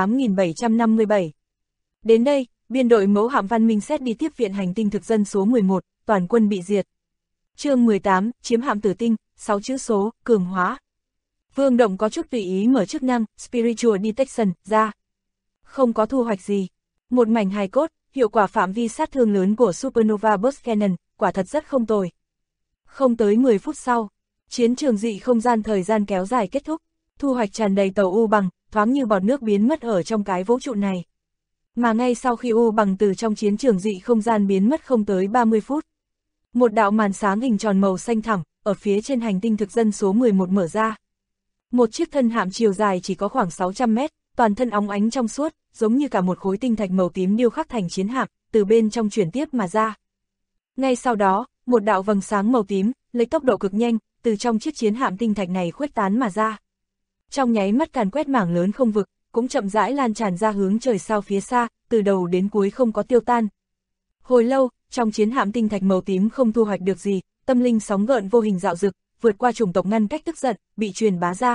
38.757. Đến đây, biên đội mẫu hạm Văn Minh Xét đi tiếp viện hành tinh thực dân số 11, toàn quân bị diệt. Chương 18, chiếm hạm tử tinh, 6 chữ số, cường hóa. Vương Động có chút tùy ý mở chức năng Spiritual Detection ra. Không có thu hoạch gì. Một mảnh hài cốt, hiệu quả phạm vi sát thương lớn của Supernova Burst Cannon, quả thật rất không tồi. Không tới 10 phút sau, chiến trường dị không gian thời gian kéo dài kết thúc, thu hoạch tràn đầy tàu U Bằng, thoáng như bọt nước biến mất ở trong cái vũ trụ này. Mà ngay sau khi U Bằng từ trong chiến trường dị không gian biến mất không tới 30 phút, một đạo màn sáng hình tròn màu xanh thẳm, ở phía trên hành tinh thực dân số 11 mở ra. Một chiếc thân hạm chiều dài chỉ có khoảng 600 mét, toàn thân óng ánh trong suốt, giống như cả một khối tinh thạch màu tím điêu khắc thành chiến hạm, từ bên trong chuyển tiếp mà ra. Ngay sau đó, một đạo vầng sáng màu tím, lấy tốc độ cực nhanh, từ trong chiếc chiến hạm tinh thạch này khuếch tán mà ra. Trong nháy mắt càn quét mảng lớn không vực, cũng chậm rãi lan tràn ra hướng trời sao phía xa, từ đầu đến cuối không có tiêu tan. Hồi lâu, trong chiến hạm tinh thạch màu tím không thu hoạch được gì, tâm linh sóng gợn vô hình dạo dực, vượt qua chủng tộc ngăn cách tức giận, bị truyền bá ra.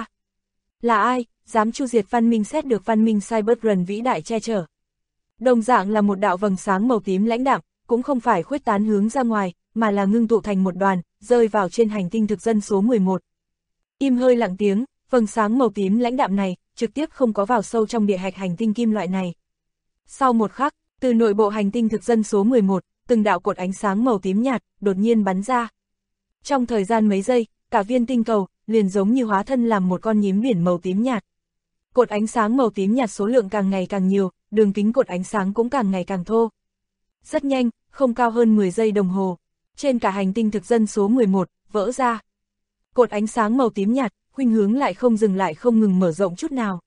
Là ai, dám chu diệt văn minh xét được văn minh Cybertron vĩ đại che chở? Đồng dạng là một đạo vầng sáng màu tím lãnh đạm, cũng không phải khuếch tán hướng ra ngoài, mà là ngưng tụ thành một đoàn, rơi vào trên hành tinh thực dân số 11. Im hơi lặng tiếng, vầng sáng màu tím lãnh đạm này, trực tiếp không có vào sâu trong địa hạch hành tinh kim loại này. Sau một khắc, từ nội bộ hành tinh thực dân số 11, từng đạo cột ánh sáng màu tím nhạt, đột nhiên bắn ra. Trong thời gian mấy giây, cả viên tinh cầu, liền giống như hóa thân làm một con nhím biển màu tím nhạt. Cột ánh sáng màu tím nhạt số lượng càng ngày càng nhiều, đường kính cột ánh sáng cũng càng ngày càng thô. Rất nhanh, không cao hơn 10 giây đồng hồ, trên cả hành tinh thực dân số 11, vỡ ra. Cột ánh sáng màu tím nhạt, khuynh hướng lại không dừng lại không ngừng mở rộng chút nào.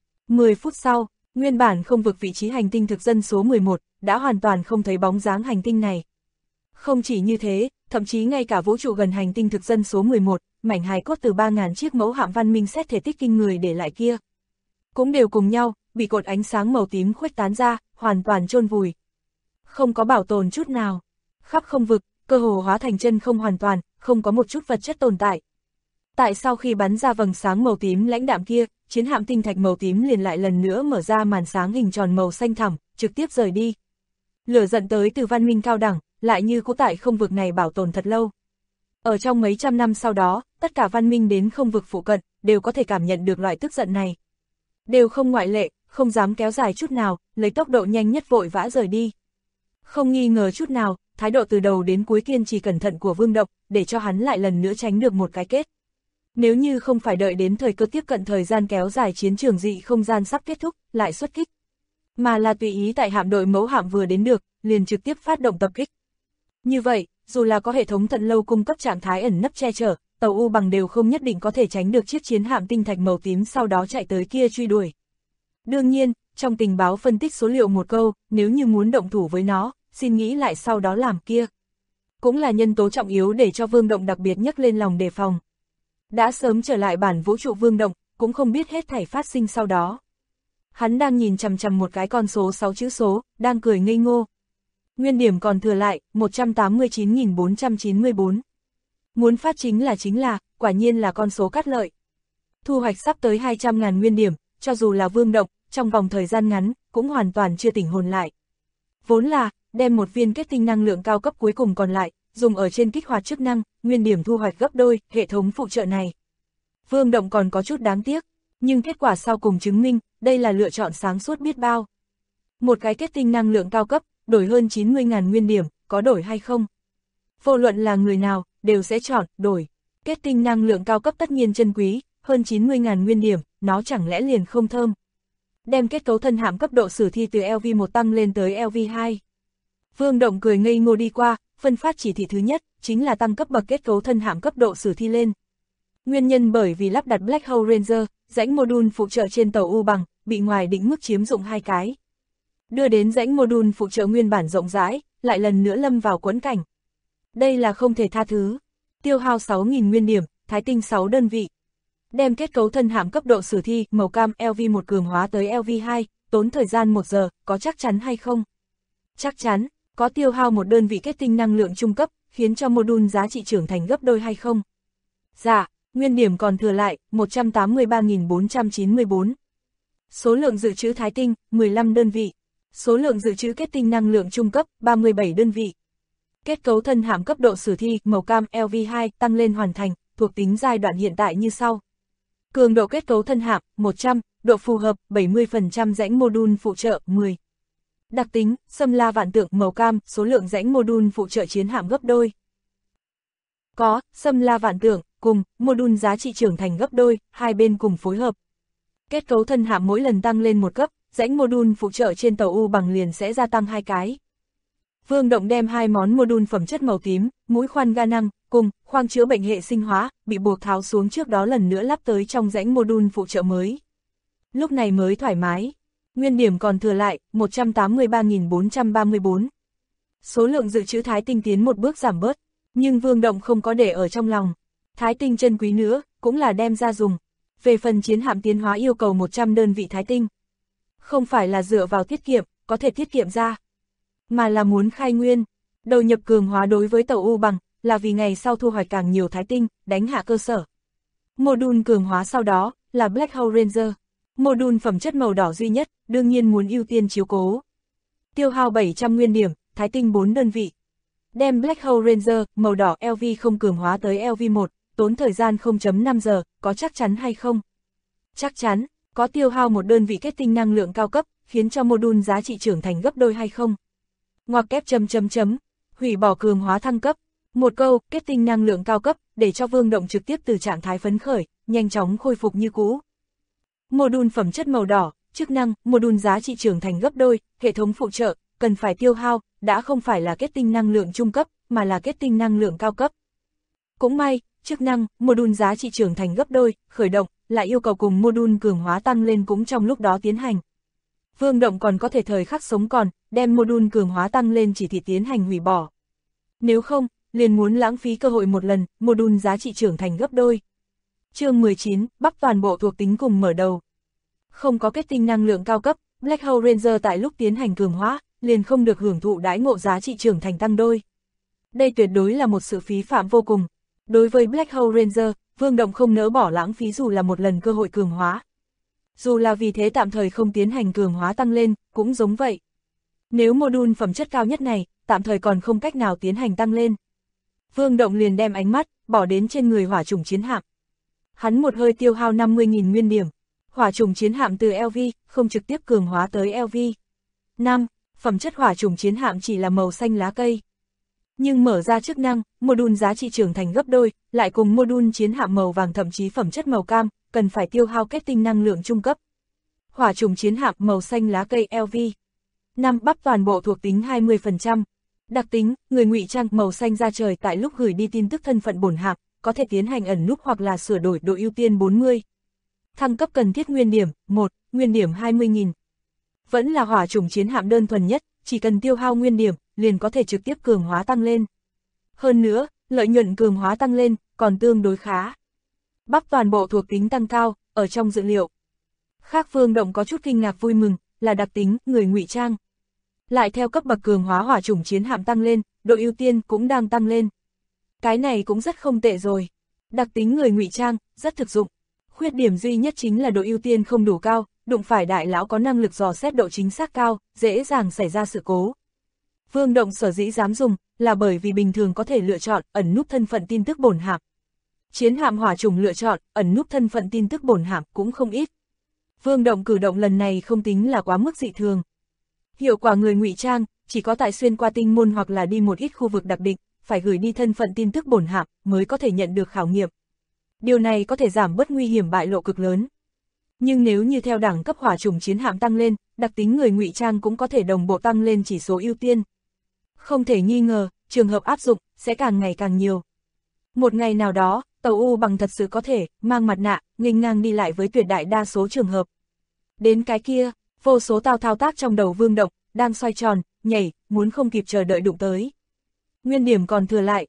10 phút sau, nguyên bản không vực vị trí hành tinh thực dân số 11, đã hoàn toàn không thấy bóng dáng hành tinh này. Không chỉ như thế, thậm chí ngay cả vũ trụ gần hành tinh thực dân số 11, mảnh hài cốt từ 3.000 chiếc mẫu hạm văn minh xét thể tích kinh người để lại kia, cũng đều cùng nhau, bị cột ánh sáng màu tím khuếch tán ra, hoàn toàn chôn vùi. Không có bảo tồn chút nào. Khắp không vực, cơ hồ hóa thành chân không hoàn toàn, không có một chút vật chất tồn tại. Tại sau khi bắn ra vầng sáng màu tím lãnh đạm kia, chiến hạm tinh thạch màu tím liền lại lần nữa mở ra màn sáng hình tròn màu xanh thẳm, trực tiếp rời đi. Lửa giận tới từ văn minh cao đẳng, lại như cũ tại không vực này bảo tồn thật lâu. Ở trong mấy trăm năm sau đó, tất cả văn minh đến không vực phụ cận, đều có thể cảm nhận được loại tức giận này. Đều không ngoại lệ, không dám kéo dài chút nào, lấy tốc độ nhanh nhất vội vã rời đi. Không nghi ngờ chút nào, thái độ từ đầu đến cuối kiên trì cẩn thận của Vương Động, để cho hắn lại lần nữa tránh được một cái kết. Nếu như không phải đợi đến thời cơ tiếp cận thời gian kéo dài chiến trường dị không gian sắp kết thúc, lại xuất kích, mà là tùy ý tại hạm đội mẫu hạm vừa đến được, liền trực tiếp phát động tập kích. Như vậy, dù là có hệ thống Tận Lâu cung cấp trạng thái ẩn nấp che chở, tàu U Bằng đều không nhất định có thể tránh được chiếc chiến hạm tinh thạch màu tím sau đó chạy tới kia truy đuổi. Đương nhiên, trong tình báo phân tích số liệu một câu, nếu như muốn động thủ với nó, xin nghĩ lại sau đó làm kia. Cũng là nhân tố trọng yếu để cho Vương Động đặc biệt nhấc lên lòng đề phòng. Đã sớm trở lại bản vũ trụ Vương Động, cũng không biết hết thảy phát sinh sau đó. Hắn đang nhìn chằm chằm một cái con số 6 chữ số, đang cười ngây ngô. Nguyên điểm còn thừa lại, 189.494. Muốn phát chính là, quả nhiên là con số cát lợi. Thu hoạch sắp tới 200.000 nguyên điểm, cho dù là Vương Động, trong vòng thời gian ngắn, cũng hoàn toàn chưa tỉnh hồn lại. Vốn là, đem một viên kết tinh năng lượng cao cấp cuối cùng còn lại, dùng ở trên kích hoạt chức năng, nguyên điểm thu hoạch gấp đôi, hệ thống phụ trợ này. Vương Động còn có chút đáng tiếc, nhưng kết quả sau cùng chứng minh, đây là lựa chọn sáng suốt biết bao. Một cái kết tinh năng lượng cao cấp, đổi hơn 90.000 nguyên điểm, có đổi hay không? Vô luận là người nào, đều sẽ chọn, đổi. Kết tinh năng lượng cao cấp tất nhiên chân quý, hơn 90.000 nguyên điểm, nó chẳng lẽ liền không thơm. Đem kết cấu thân hạm cấp độ sử thi từ LV1 tăng lên tới LV2. Vương Động cười ngây ngô đi qua, phân phát chỉ thị thứ nhất, chính là tăng cấp bậc kết cấu thân hạm cấp độ sử thi lên. Nguyên nhân bởi vì lắp đặt Black Hole Ranger, rãnh module phụ trợ trên tàu U Bằng, bị ngoài định mức chiếm dụng 2 cái. Đưa đến rãnh module phụ trợ nguyên bản rộng rãi, lại lần nữa lâm vào quẫn cảnh. Đây là không thể tha thứ. Tiêu hao 6.000 nguyên điểm, thái tinh 6 đơn vị. Đem kết cấu thân hạm cấp độ sử thi màu cam LV1 cường hóa tới LV2, tốn thời gian 1 giờ, có chắc chắn hay không? Chắc chắn. Có tiêu hao một đơn vị kết tinh năng lượng trung cấp, khiến cho module giá trị trưởng thành gấp đôi hay không? Dạ, nguyên điểm còn thừa lại, 183.494. Số lượng dự trữ thái tinh, 15 đơn vị. Số lượng dự trữ kết tinh năng lượng trung cấp, 37 đơn vị. Kết cấu thân hạm cấp độ sử thi, màu cam LV2 tăng lên hoàn thành, thuộc tính giai đoạn hiện tại như sau. Cường độ kết cấu thân hạm, 100, độ phù hợp, 70% rãnh module phụ trợ, 10. Đặc tính, xâm la vạn tượng màu cam, số lượng rãnh module phụ trợ chiến hạm gấp đôi. Có, xâm la vạn tượng, cùng, module giá trị trưởng thành gấp đôi, hai bên cùng phối hợp. Kết cấu thân hạm mỗi lần tăng lên một cấp, rãnh module phụ trợ trên tàu U Bằng liền sẽ gia tăng 2 cái. Vương Động đem 2 món module phẩm chất màu tím, mũi khoan ga năng, cùng, khoang chữa bệnh hệ sinh hóa, bị buộc tháo xuống trước đó lần nữa lắp tới trong rãnh module phụ trợ mới. Lúc này mới thoải mái. Nguyên điểm còn thừa lại, 183.434. Số lượng dự trữ thái tinh tiến một bước giảm bớt, nhưng Vương Động không có để ở trong lòng. Thái tinh chân quý nữa, cũng là đem ra dùng. Về phần chiến hạm tiến hóa yêu cầu 100 đơn vị thái tinh. Không phải là dựa vào tiết kiệm, có thể tiết kiệm ra, mà là muốn khai nguyên. Đầu nhập cường hóa đối với tàu U Bằng, là vì ngày sau thu hoạch càng nhiều thái tinh, đánh hạ cơ sở. Module cường hóa sau đó, là Black Hole Ranger. Module phẩm chất màu đỏ duy nhất, đương nhiên muốn ưu tiên chiếu cố. Tiêu hao 700 nguyên điểm, thái tinh 4 đơn vị. Đem Black Hole Ranger, màu đỏ LV không cường hóa tới LV1, tốn thời gian 0.5 giờ, có chắc chắn hay không? Chắc chắn, có tiêu hao một đơn vị kết tinh năng lượng cao cấp, khiến cho module giá trị trưởng thành gấp đôi hay không? Ngoặc kép hủy bỏ cường hóa thăng cấp. Một câu, kết tinh năng lượng cao cấp, để cho Vương Động trực tiếp từ trạng thái phấn khởi, nhanh chóng khôi phục như cũ. Module phẩm chất màu đỏ, chức năng, module giá trị trưởng thành gấp đôi, hệ thống phụ trợ, cần phải tiêu hao, đã không phải là kết tinh năng lượng trung cấp, mà là kết tinh năng lượng cao cấp. Cũng may, chức năng, module giá trị trưởng thành gấp đôi, khởi động, lại yêu cầu cùng module cường hóa tăng lên cũng trong lúc đó tiến hành. Vương Động còn có thể thời khắc sống còn, đem module cường hóa tăng lên chỉ thị tiến hành hủy bỏ. Nếu không, liền muốn lãng phí cơ hội một lần, module giá trị trưởng thành gấp đôi. Chương 19, bắp toàn bộ thuộc tính cùng mở đầu. Không có kết tinh năng lượng cao cấp, Black Hole Ranger tại lúc tiến hành cường hóa, liền không được hưởng thụ đãi ngộ giá trị trưởng thành tăng đôi. Đây tuyệt đối là một sự phí phạm vô cùng. Đối với Black Hole Ranger, Vương Động không nỡ bỏ lãng phí dù là một lần cơ hội cường hóa. Dù là vì thế tạm thời không tiến hành cường hóa tăng lên, cũng giống vậy. Nếu module phẩm chất cao nhất này, tạm thời còn không cách nào tiến hành tăng lên. Vương Động liền đem ánh mắt, bỏ đến trên người hỏa trùng chiến hạm. Hắn một hơi tiêu hao 50.000 nguyên điểm. Hỏa trùng chiến hạm từ LV, không trực tiếp cường hóa tới LV. 5. Phẩm chất hỏa trùng chiến hạm chỉ là màu xanh lá cây. Nhưng mở ra chức năng, module giá trị trưởng thành gấp đôi, lại cùng module chiến hạm màu vàng thậm chí phẩm chất màu cam, cần phải tiêu hao kết tinh năng lượng trung cấp. Hỏa trùng chiến hạm màu xanh lá cây LV. 5. Bắp toàn bộ thuộc tính 20%. Đặc tính, người ngụy trang màu xanh da trời tại lúc gửi đi tin tức thân phận bổn hạm, có thể tiến hành ẩn núp hoặc là sửa đổi độ ưu tiên 40. Thăng cấp cần thiết nguyên điểm, 1, nguyên điểm 20.000. Vẫn là hỏa trùng chiến hạm đơn thuần nhất, chỉ cần tiêu hao nguyên điểm, liền có thể trực tiếp cường hóa tăng lên. Hơn nữa, lợi nhuận cường hóa tăng lên, còn tương đối khá. Bắp toàn bộ thuộc tính tăng cao, ở trong dữ liệu. Khác Vương Động có chút kinh ngạc vui mừng, là đặc tính, người ngụy trang. Lại theo cấp bậc cường hóa hỏa trùng chiến hạm tăng lên, độ ưu tiên cũng đang tăng lên. Cái này cũng rất không tệ rồi. Đặc tính người ngụy trang, rất thực dụng. Khuyết điểm duy nhất chính là độ ưu tiên không đủ cao, đụng phải đại lão có năng lực dò xét độ chính xác cao, dễ dàng xảy ra sự cố. Vương Động sở dĩ dám dùng, là bởi vì bình thường có thể lựa chọn ẩn núp thân phận tin tức bổn hạm. Chiến hạm hỏa trùng lựa chọn ẩn núp thân phận tin tức bổn hạm cũng không ít. Vương Động cử động lần này không tính là quá mức dị thường. Hiệu quả người ngụy trang chỉ có tại xuyên qua tinh môn hoặc là đi một ít khu vực đặc định, phải gửi đi thân phận tin tức bổn hạm mới có thể nhận được khảo nghiệm. Điều này có thể giảm bớt nguy hiểm bại lộ cực lớn. Nhưng nếu như theo đẳng cấp hỏa trùng chiến hạm tăng lên, đặc tính người ngụy trang cũng có thể đồng bộ tăng lên chỉ số ưu tiên. Không thể nghi ngờ, trường hợp áp dụng sẽ càng ngày càng nhiều. Một ngày nào đó, tàu U Bằng thật sự có thể mang mặt nạ, nghênh ngang đi lại với tuyệt đại đa số trường hợp. Đến cái kia, vô số thao tác trong đầu Vương Động đang xoay tròn, nhảy, muốn không kịp chờ đợi đụng tới. Nguyên điểm còn thừa lại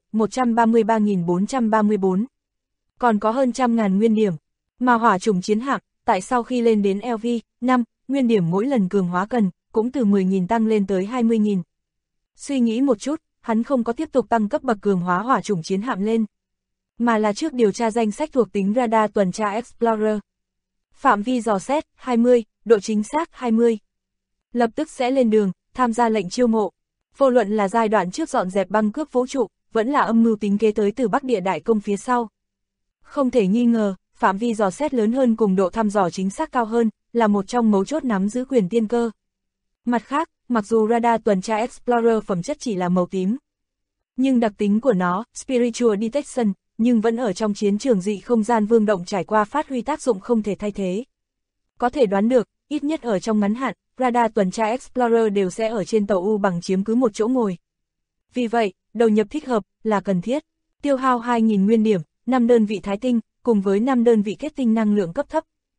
133.434. Còn có hơn 100.000 nguyên điểm. Mà hỏa trùng chiến hạm, tại sau khi lên đến LV, 5, nguyên điểm mỗi lần cường hóa cần, cũng từ 10.000 tăng lên tới 20.000. Suy nghĩ một chút, hắn không có tiếp tục tăng cấp bậc cường hóa hỏa trùng chiến hạm lên, mà là trước điều tra danh sách thuộc tính radar tuần tra Explorer. Phạm vi dò xét, 20, độ chính xác 20. Lập tức sẽ lên đường, tham gia lệnh chiêu mộ. Vô luận là giai đoạn trước dọn dẹp băng cướp vũ trụ, vẫn là âm mưu tính kế tới từ Bắc Địa Đại Công phía sau. Không thể nghi ngờ, phạm vi dò xét lớn hơn cùng độ thăm dò chính xác cao hơn, là một trong mấu chốt nắm giữ quyền tiên cơ. Mặt khác, mặc dù radar tuần tra Explorer phẩm chất chỉ là màu tím, nhưng đặc tính của nó, Spiritual Detection, nhưng vẫn ở trong chiến trường dị không gian Vương Động trải qua phát huy tác dụng không thể thay thế. Có thể đoán được, ít nhất ở trong ngắn hạn, radar tuần tra Explorer đều sẽ ở trên tàu U Bằng chiếm cứ một chỗ ngồi. Vì vậy, đầu nhập thích hợp là cần thiết. Tiêu hao 2.000 nguyên điểm, 5 đơn vị thái tinh, cùng với 5 đơn vị kết tinh năng lượng cấp thấp.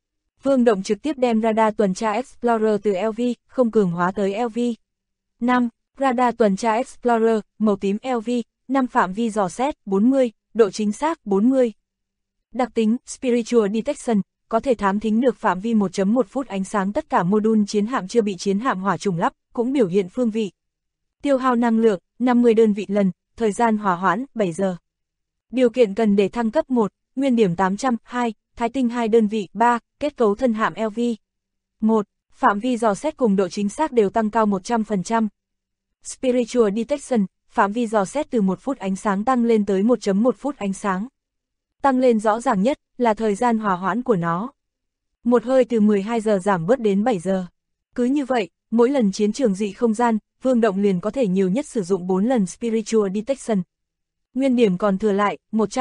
Vương Động trực tiếp đem radar tuần tra Explorer từ LV, không cường hóa tới LV. 5. Radar tuần tra Explorer, màu tím LV, 5 phạm vi dò xét, 40, độ chính xác, 40. Đặc tính, Spiritual Detection, có thể thám thính được phạm vi 1.1 phút ánh sáng tất cả mô đun chiến hạm chưa bị chiến hạm hỏa trùng lắp, cũng biểu hiện phương vị. Tiêu hao năng lượng, 50 đơn vị lần, thời gian hỏa hoãn, 7 giờ. Điều kiện cần để thăng cấp 1, nguyên điểm 800, 2, thái tinh 2 đơn vị, 3, kết cấu thân hạm LV. 1. Phạm vi dò xét cùng độ chính xác đều tăng cao 100%. Spiritual Detection, phạm vi dò xét từ 1 phút ánh sáng tăng lên tới 1.1 phút ánh sáng. Tăng lên rõ ràng nhất là thời gian hỏa hoãn của nó. Một hơi từ 12 giờ giảm bớt đến 7 giờ. Cứ như vậy, mỗi lần chiến trường dị không gian, Vương Động liền có thể nhiều nhất sử dụng 4 lần Spiritual Detection. Nguyên điểm còn thừa lại,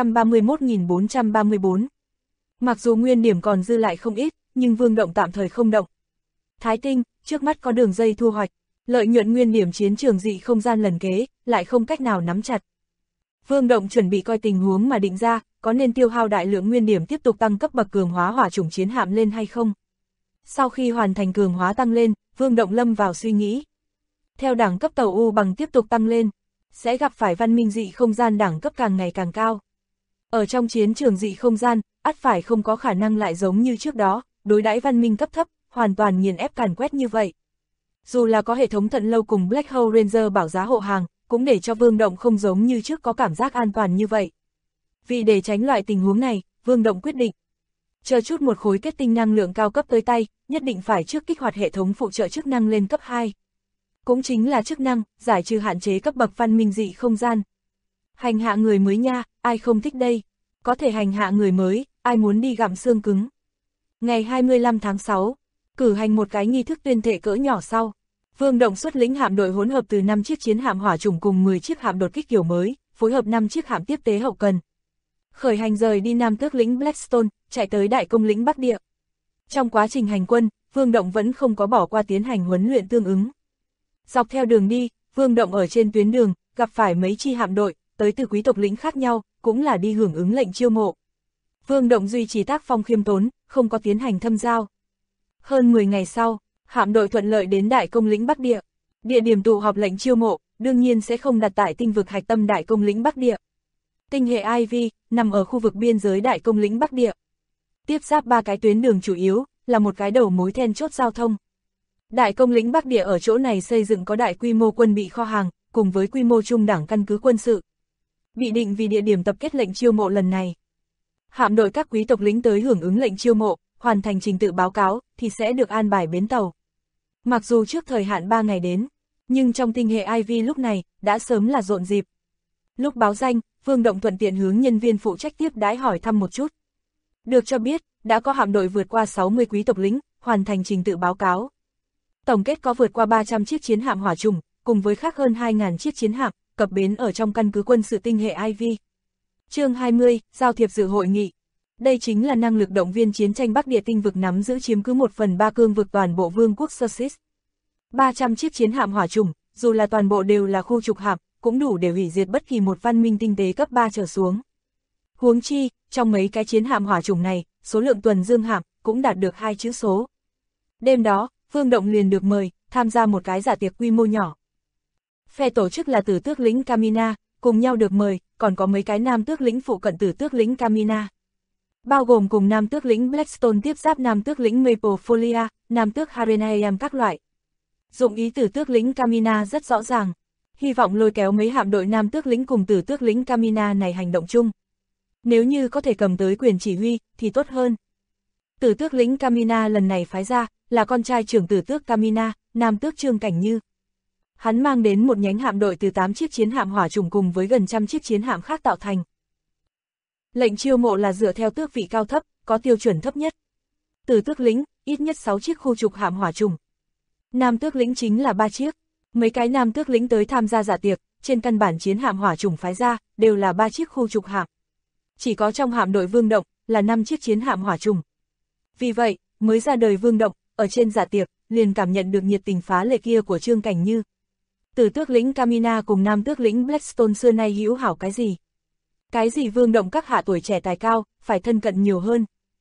131.434. Mặc dù nguyên điểm còn dư lại không ít, nhưng Vương Động tạm thời không động. Thái tinh, trước mắt có đường dây thu hoạch, lợi nhuận nguyên điểm chiến trường dị không gian lần kế, lại không cách nào nắm chặt. Vương Động chuẩn bị coi tình huống mà định ra, có nên tiêu hao đại lượng nguyên điểm tiếp tục tăng cấp bậc cường hóa hỏa chủng chiến hạm lên hay không. Sau khi hoàn thành cường hóa tăng lên, Vương Động lâm vào suy nghĩ. Theo đẳng cấp tàu U bằng tiếp tục tăng lên, sẽ gặp phải văn minh dị không gian đẳng cấp càng ngày càng cao. Ở trong chiến trường dị không gian, ắt phải không có khả năng lại giống như trước đó, đối đãi văn minh cấp thấp, hoàn toàn nghiền ép càn quét như vậy. Dù là có hệ thống Thận Lâu cùng Black Hole Ranger bảo giá hộ hàng, cũng để cho Vương Động không giống như trước có cảm giác an toàn như vậy. Vì để tránh loại tình huống này, Vương Động quyết định chờ chút một khối kết tinh năng lượng cao cấp tới tay, nhất định phải trước kích hoạt hệ thống phụ trợ chức năng lên cấp 2. Cũng chính là chức năng giải trừ hạn chế cấp bậc văn minh dị không gian. Hành hạ người mới nha, ai không thích đây? Có thể hành hạ người mới, ai muốn đi gặm xương cứng? Ngày 25 tháng 6, cử hành một cái nghi thức tuyên thệ cỡ nhỏ sau. Vương Động xuất lĩnh hạm đội hỗn hợp từ 5 chiếc chiến hạm hỏa chủng cùng 10 chiếc hạm đột kích kiểu mới, phối hợp 5 chiếc hạm tiếp tế hậu cần. Khởi hành rời đi Nam Tước lĩnh Blackstone, chạy tới Đại Công lĩnh Bắc Địa. Trong quá trình hành quân, Vương Động vẫn không có bỏ qua tiến hành huấn luyện tương ứng. Dọc theo đường đi, Vương Động ở trên tuyến đường, gặp phải mấy chi hạm đội, tới từ quý tộc lĩnh khác nhau, cũng là đi hưởng ứng lệnh chiêu mộ. Vương Động duy trì tác phong khiêm tốn, không có tiến hành thâm giao. Hơn 10 ngày sau, hạm đội thuận lợi đến Đại Công lĩnh Bắc Địa. Địa điểm tụ họp lệnh chiêu mộ, đương nhiên sẽ không đặt tại tinh vực hạch tâm Đại Công lĩnh Bắc Địa. Tinh hệ Ivy, nằm ở khu vực biên giới Đại Công lĩnh Bắc Địa. Tiếp giáp 3 cái tuyến đường chủ yếu, là một cái đầu mối then chốt giao thông. Đại Công lĩnh Bắc Địa ở chỗ này xây dựng có đại quy mô quân bị kho hàng, cùng với quy mô trung đẳng căn cứ quân sự. Bị định vì địa điểm tập kết lệnh chiêu mộ lần này. Hạm đội các quý tộc lính tới hưởng ứng lệnh chiêu mộ, hoàn thành trình tự báo cáo, thì sẽ được an bài bến tàu. Mặc dù trước thời hạn 3 ngày đến, nhưng trong tinh hệ Ivy lúc này, đã sớm là rộn dịp. Lúc báo danh, Vương Động thuận tiện hướng nhân viên phụ trách tiếp đái hỏi thăm một chút. Được cho biết, đã có hạm đội vượt qua 60 quý tộc lính, hoàn thành trình tự báo cáo. Tổng kết có vượt qua 300 chiếc chiến hạm hỏa trùng, cùng với khác hơn 2.000 chiếc chiến hạm, cập bến ở trong căn cứ quân sự tinh hệ Ivy. Chương 20, giao thiệp dự hội nghị. Đây chính là năng lực động viên chiến tranh Bắc Địa tinh vực nắm giữ chiếm cứ 1/3 cương vực toàn bộ vương quốc Sussex. 300 chiếc chiến hạm hỏa trùng, dù là toàn bộ đều là khu trục hạm, cũng đủ để hủy diệt bất kỳ một văn minh tinh tế cấp 3 trở xuống. Huống chi, trong mấy cái chiến hạm hỏa trùng này, số lượng tuần dương hạm cũng đạt được 2 chữ số. Đêm đó, Vương Động liền được mời tham gia một cái dạ tiệc quy mô nhỏ. Phe tổ chức là Tử Tước lĩnh Camina, cùng nhau được mời, còn có mấy cái Nam Tước lĩnh phụ cận Tử Tước lĩnh Camina. Bao gồm cùng Nam Tước lĩnh Blackstone tiếp giáp Nam Tước lĩnh Maplefolia, Nam Tước Harenaiam các loại. Dụng ý Tử Tước lĩnh Camina rất rõ ràng, hy vọng lôi kéo mấy hạm đội Nam Tước lĩnh cùng Tử Tước lĩnh Camina này hành động chung. Nếu như có thể cầm tới quyền chỉ huy, thì tốt hơn. Tử Tước lĩnh Camina lần này phái ra, là con trai trưởng Tử Tước Camina, Nam Tước Trương Cảnh Như. Hắn mang đến một nhánh hạm đội từ 8 chiếc chiến hạm hỏa trùng cùng với gần 100 chiếc chiến hạm khác tạo thành. Lệnh chiêu mộ là dựa theo tước vị cao thấp, có tiêu chuẩn thấp nhất. Tử Tước lĩnh, ít nhất 6 chiếc khu trục hạm hỏa trùng. Nam Tước lĩnh chính là 3 chiếc. Mấy cái Nam Tước lĩnh tới tham gia dạ tiệc, trên căn bản chiến hạm hỏa trùng phái ra, đều là 3 chiếc khu trục hạm. Chỉ có trong hạm đội Vương Động, là 5 chiếc chiến hạm hỏa trùng. Vì vậy, mới ra đời Vương Động, ở trên dạ tiệc, liền cảm nhận được nhiệt tình phá lệ kia của Trương Cảnh Như. Tử Tước lĩnh Camina cùng Nam Tước lĩnh Blackstone xưa nay hữu hảo cái gì? Cái gì Vương Động các hạ tuổi trẻ tài cao, phải thân cận nhiều hơn.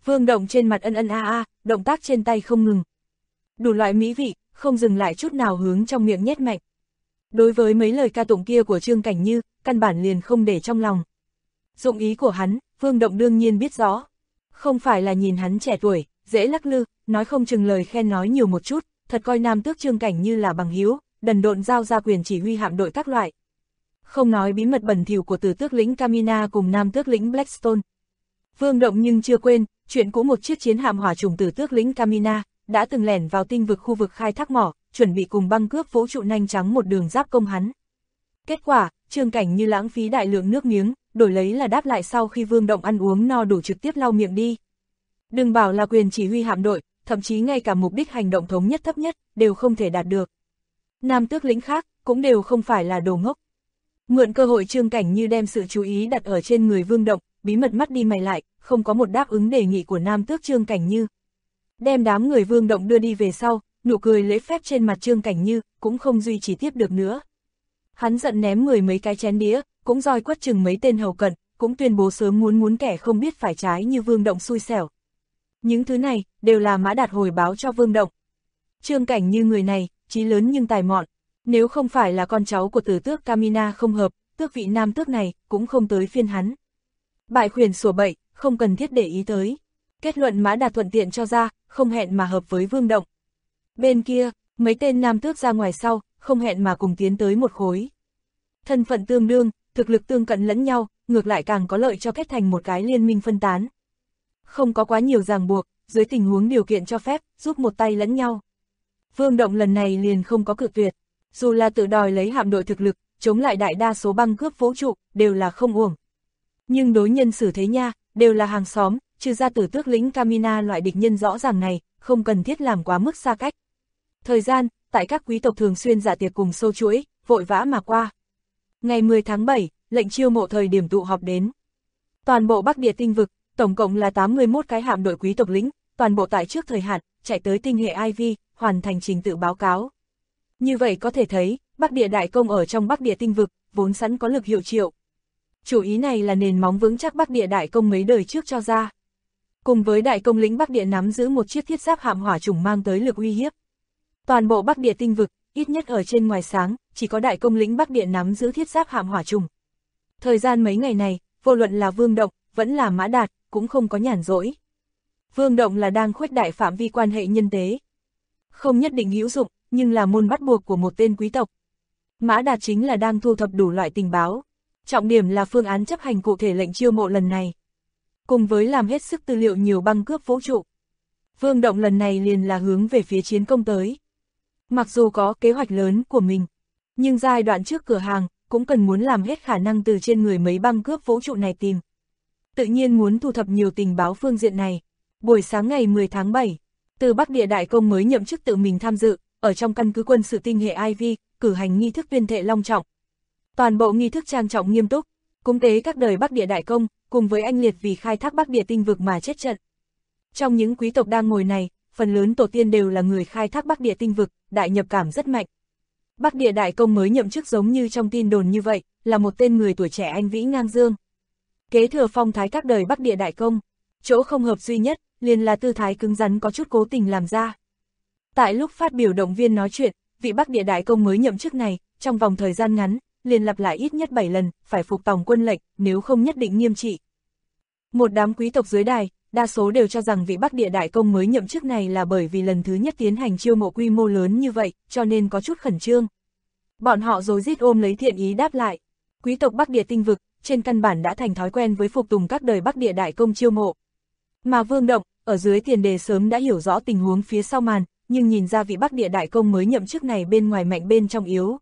Vương Động trên mặt ân ân động tác trên tay không ngừng. Đủ loại mỹ vị, không dừng lại chút nào hướng trong miệng nhét mạnh. Đối với mấy lời ca tụng kia của Trương Cảnh Như, căn bản liền không để trong lòng. Dụng ý của hắn, Vương Động đương nhiên biết rõ. Không phải là nhìn hắn trẻ tuổi, dễ lắc lư, nói không chừng lời khen nói nhiều một chút, thật coi nam tước Trương Cảnh Như là bằng hữu, đần độn giao ra quyền chỉ huy hạm đội các loại. Không nói bí mật bẩn thỉu của tử tước lĩnh Camina cùng nam tước lĩnh Blackstone. Vương Động nhưng chưa quên, chuyện cũ một chiếc chiến hạm hỏa trùng tử tước lĩnh Camina, đã từng lẻn vào tinh vực khu vực khai thác mỏ, chuẩn bị cùng băng cướp vũ trụ nhanh trắng một đường giáp công hắn. Kết quả, Trương Cảnh Như lãng phí đại lượng nước miếng, đổi lấy là đáp lại sau khi Vương Động ăn uống no đủ trực tiếp lau miệng đi. Đừng bảo là quyền chỉ huy hạm đội, thậm chí ngay cả mục đích hành động thống nhất thấp nhất, đều không thể đạt được. Nam tước lĩnh khác, cũng đều không phải là đồ ngốc. Mượn cơ hội Trương Cảnh Như đem sự chú ý đặt ở trên người Vương Động, bí mật mắt đi mày lại, không có một đáp ứng đề nghị của nam tước Trương Cảnh Như. Đem đám người Vương Động đưa đi về sau, nụ cười lễ phép trên mặt Trương Cảnh Như, cũng không duy trì tiếp được nữa. Hắn giận ném mười mấy cái chén đĩa, cũng roi quất chừng mấy tên hầu cận, cũng tuyên bố sớm muốn kẻ không biết phải trái như Vương Động xui xẻo. Những thứ này, đều là Mã Đạt hồi báo cho Vương Động. Trương Cảnh Như người này, chí lớn nhưng tài mọn, nếu không phải là con cháu của tử tước Camina không hợp, tước vị nam tước này, cũng không tới phiên hắn. Bại khuyển sủa bậy, không cần thiết để ý tới. Kết luận Mã Đạt thuận tiện cho ra, không hẹn mà hợp với Vương Động. Bên kia, mấy tên nam tước ra ngoài sau, không hẹn mà cùng tiến tới một khối. Thân phận tương đương, thực lực tương cận lẫn nhau, ngược lại càng có lợi cho kết thành một cái liên minh phân tán. Không có quá nhiều ràng buộc, dưới tình huống điều kiện cho phép, giúp một tay lẫn nhau. Vương Động lần này liền không có cự tuyệt, dù là tự đòi lấy hạm đội thực lực, chống lại đại đa số băng cướp vũ trụ, đều là không uổng. Nhưng đối nhân xử thế nha, đều là hàng xóm, trừ ra tử tước lĩnh Camina loại địch nhân rõ ràng này, không cần thiết làm quá mức xa cách. Thời gian, tại các quý tộc thường xuyên dạ tiệc cùng xô chuỗi, vội vã mà qua. Ngày 10 tháng 7, lệnh chiêu mộ thời điểm tụ họp đến. Toàn bộ Bắc Địa tinh vực, tổng cộng là 81 cái hạm đội quý tộc lĩnh, toàn bộ tại trước thời hạn, chạy tới tinh hệ Ivy, hoàn thành trình tự báo cáo. Như vậy có thể thấy, Bắc Địa đại công ở trong Bắc Địa tinh vực, vốn sẵn có lực hiệu triệu. Chủ ý này là nền móng vững chắc Bắc Địa đại công mấy đời trước cho ra. Cùng với đại công lĩnh Bắc Địa nắm giữ một chiếc thiết giáp hạm hỏa trùng mang tới lực uy hiếp. Toàn bộ Bắc Địa tinh vực, ít nhất ở trên ngoài sáng, chỉ có đại công lĩnh Bắc Địa nắm giữ thiết giáp hạm hỏa trùng. Thời gian mấy ngày này, vô luận là Vương Động, vẫn là Mã Đạt, cũng không có nhàn rỗi. Vương Động là đang khuếch đại phạm vi quan hệ nhân tế. Không nhất định hữu dụng, nhưng là môn bắt buộc của một tên quý tộc. Mã Đạt chính là đang thu thập đủ loại tình báo. Trọng điểm là phương án chấp hành cụ thể lệnh chiêu mộ lần này. Cùng với làm hết sức tư liệu nhiều băng cướp vũ trụ. Vương Động lần này liền là hướng về phía chiến công tới. Mặc dù có kế hoạch lớn của mình, nhưng giai đoạn trước cửa hàng, cũng cần muốn làm hết khả năng từ trên người mấy băng cướp vũ trụ này tìm. Tự nhiên muốn thu thập nhiều tình báo phương diện này. Buổi sáng ngày 10 tháng 7, từ Bắc Địa đại công mới nhậm chức tự mình tham dự, ở trong căn cứ quân sự tinh hệ Ivy, cử hành nghi thức tuyên thệ long trọng. Toàn bộ nghi thức trang trọng nghiêm túc, cúng tế các đời Bắc Địa đại công, cùng với anh liệt vì khai thác Bắc Địa tinh vực mà chết trận. Trong những quý tộc đang ngồi này, phần lớn tổ tiên đều là người khai thác Bắc Địa tinh vực, đại nhập cảm rất mạnh. Bắc Địa đại công mới nhậm chức giống như trong tin đồn như vậy, là một tên người tuổi trẻ anh vĩ ngang dương. Kế thừa phong thái các đời Bắc Địa đại công, chỗ không hợp duy nhất, liền là tư thái cứng rắn có chút cố tình làm ra. Tại lúc phát biểu động viên nói chuyện, vị Bắc Địa đại công mới nhậm chức này, trong vòng thời gian ngắn, liền lặp lại ít nhất 7 lần, phải phục tòng quân lệnh, nếu không nhất định nghiêm trị. Một đám quý tộc dưới đài, đa số đều cho rằng vị Bắc Địa đại công mới nhậm chức này là bởi vì lần thứ nhất tiến hành chiêu mộ quy mô lớn như vậy, cho nên có chút khẩn trương. Bọn họ rối rít ôm lấy thiện ý đáp lại. Quý tộc Bắc Địa tinh vực, trên căn bản đã thành thói quen với phục tùng các đời Bắc Địa đại công chiêu mộ. Mà Vương Động, ở dưới tiền đề sớm đã hiểu rõ tình huống phía sau màn, nhưng nhìn ra vị Bắc Địa đại công mới nhậm chức này bên ngoài mạnh bên trong yếu.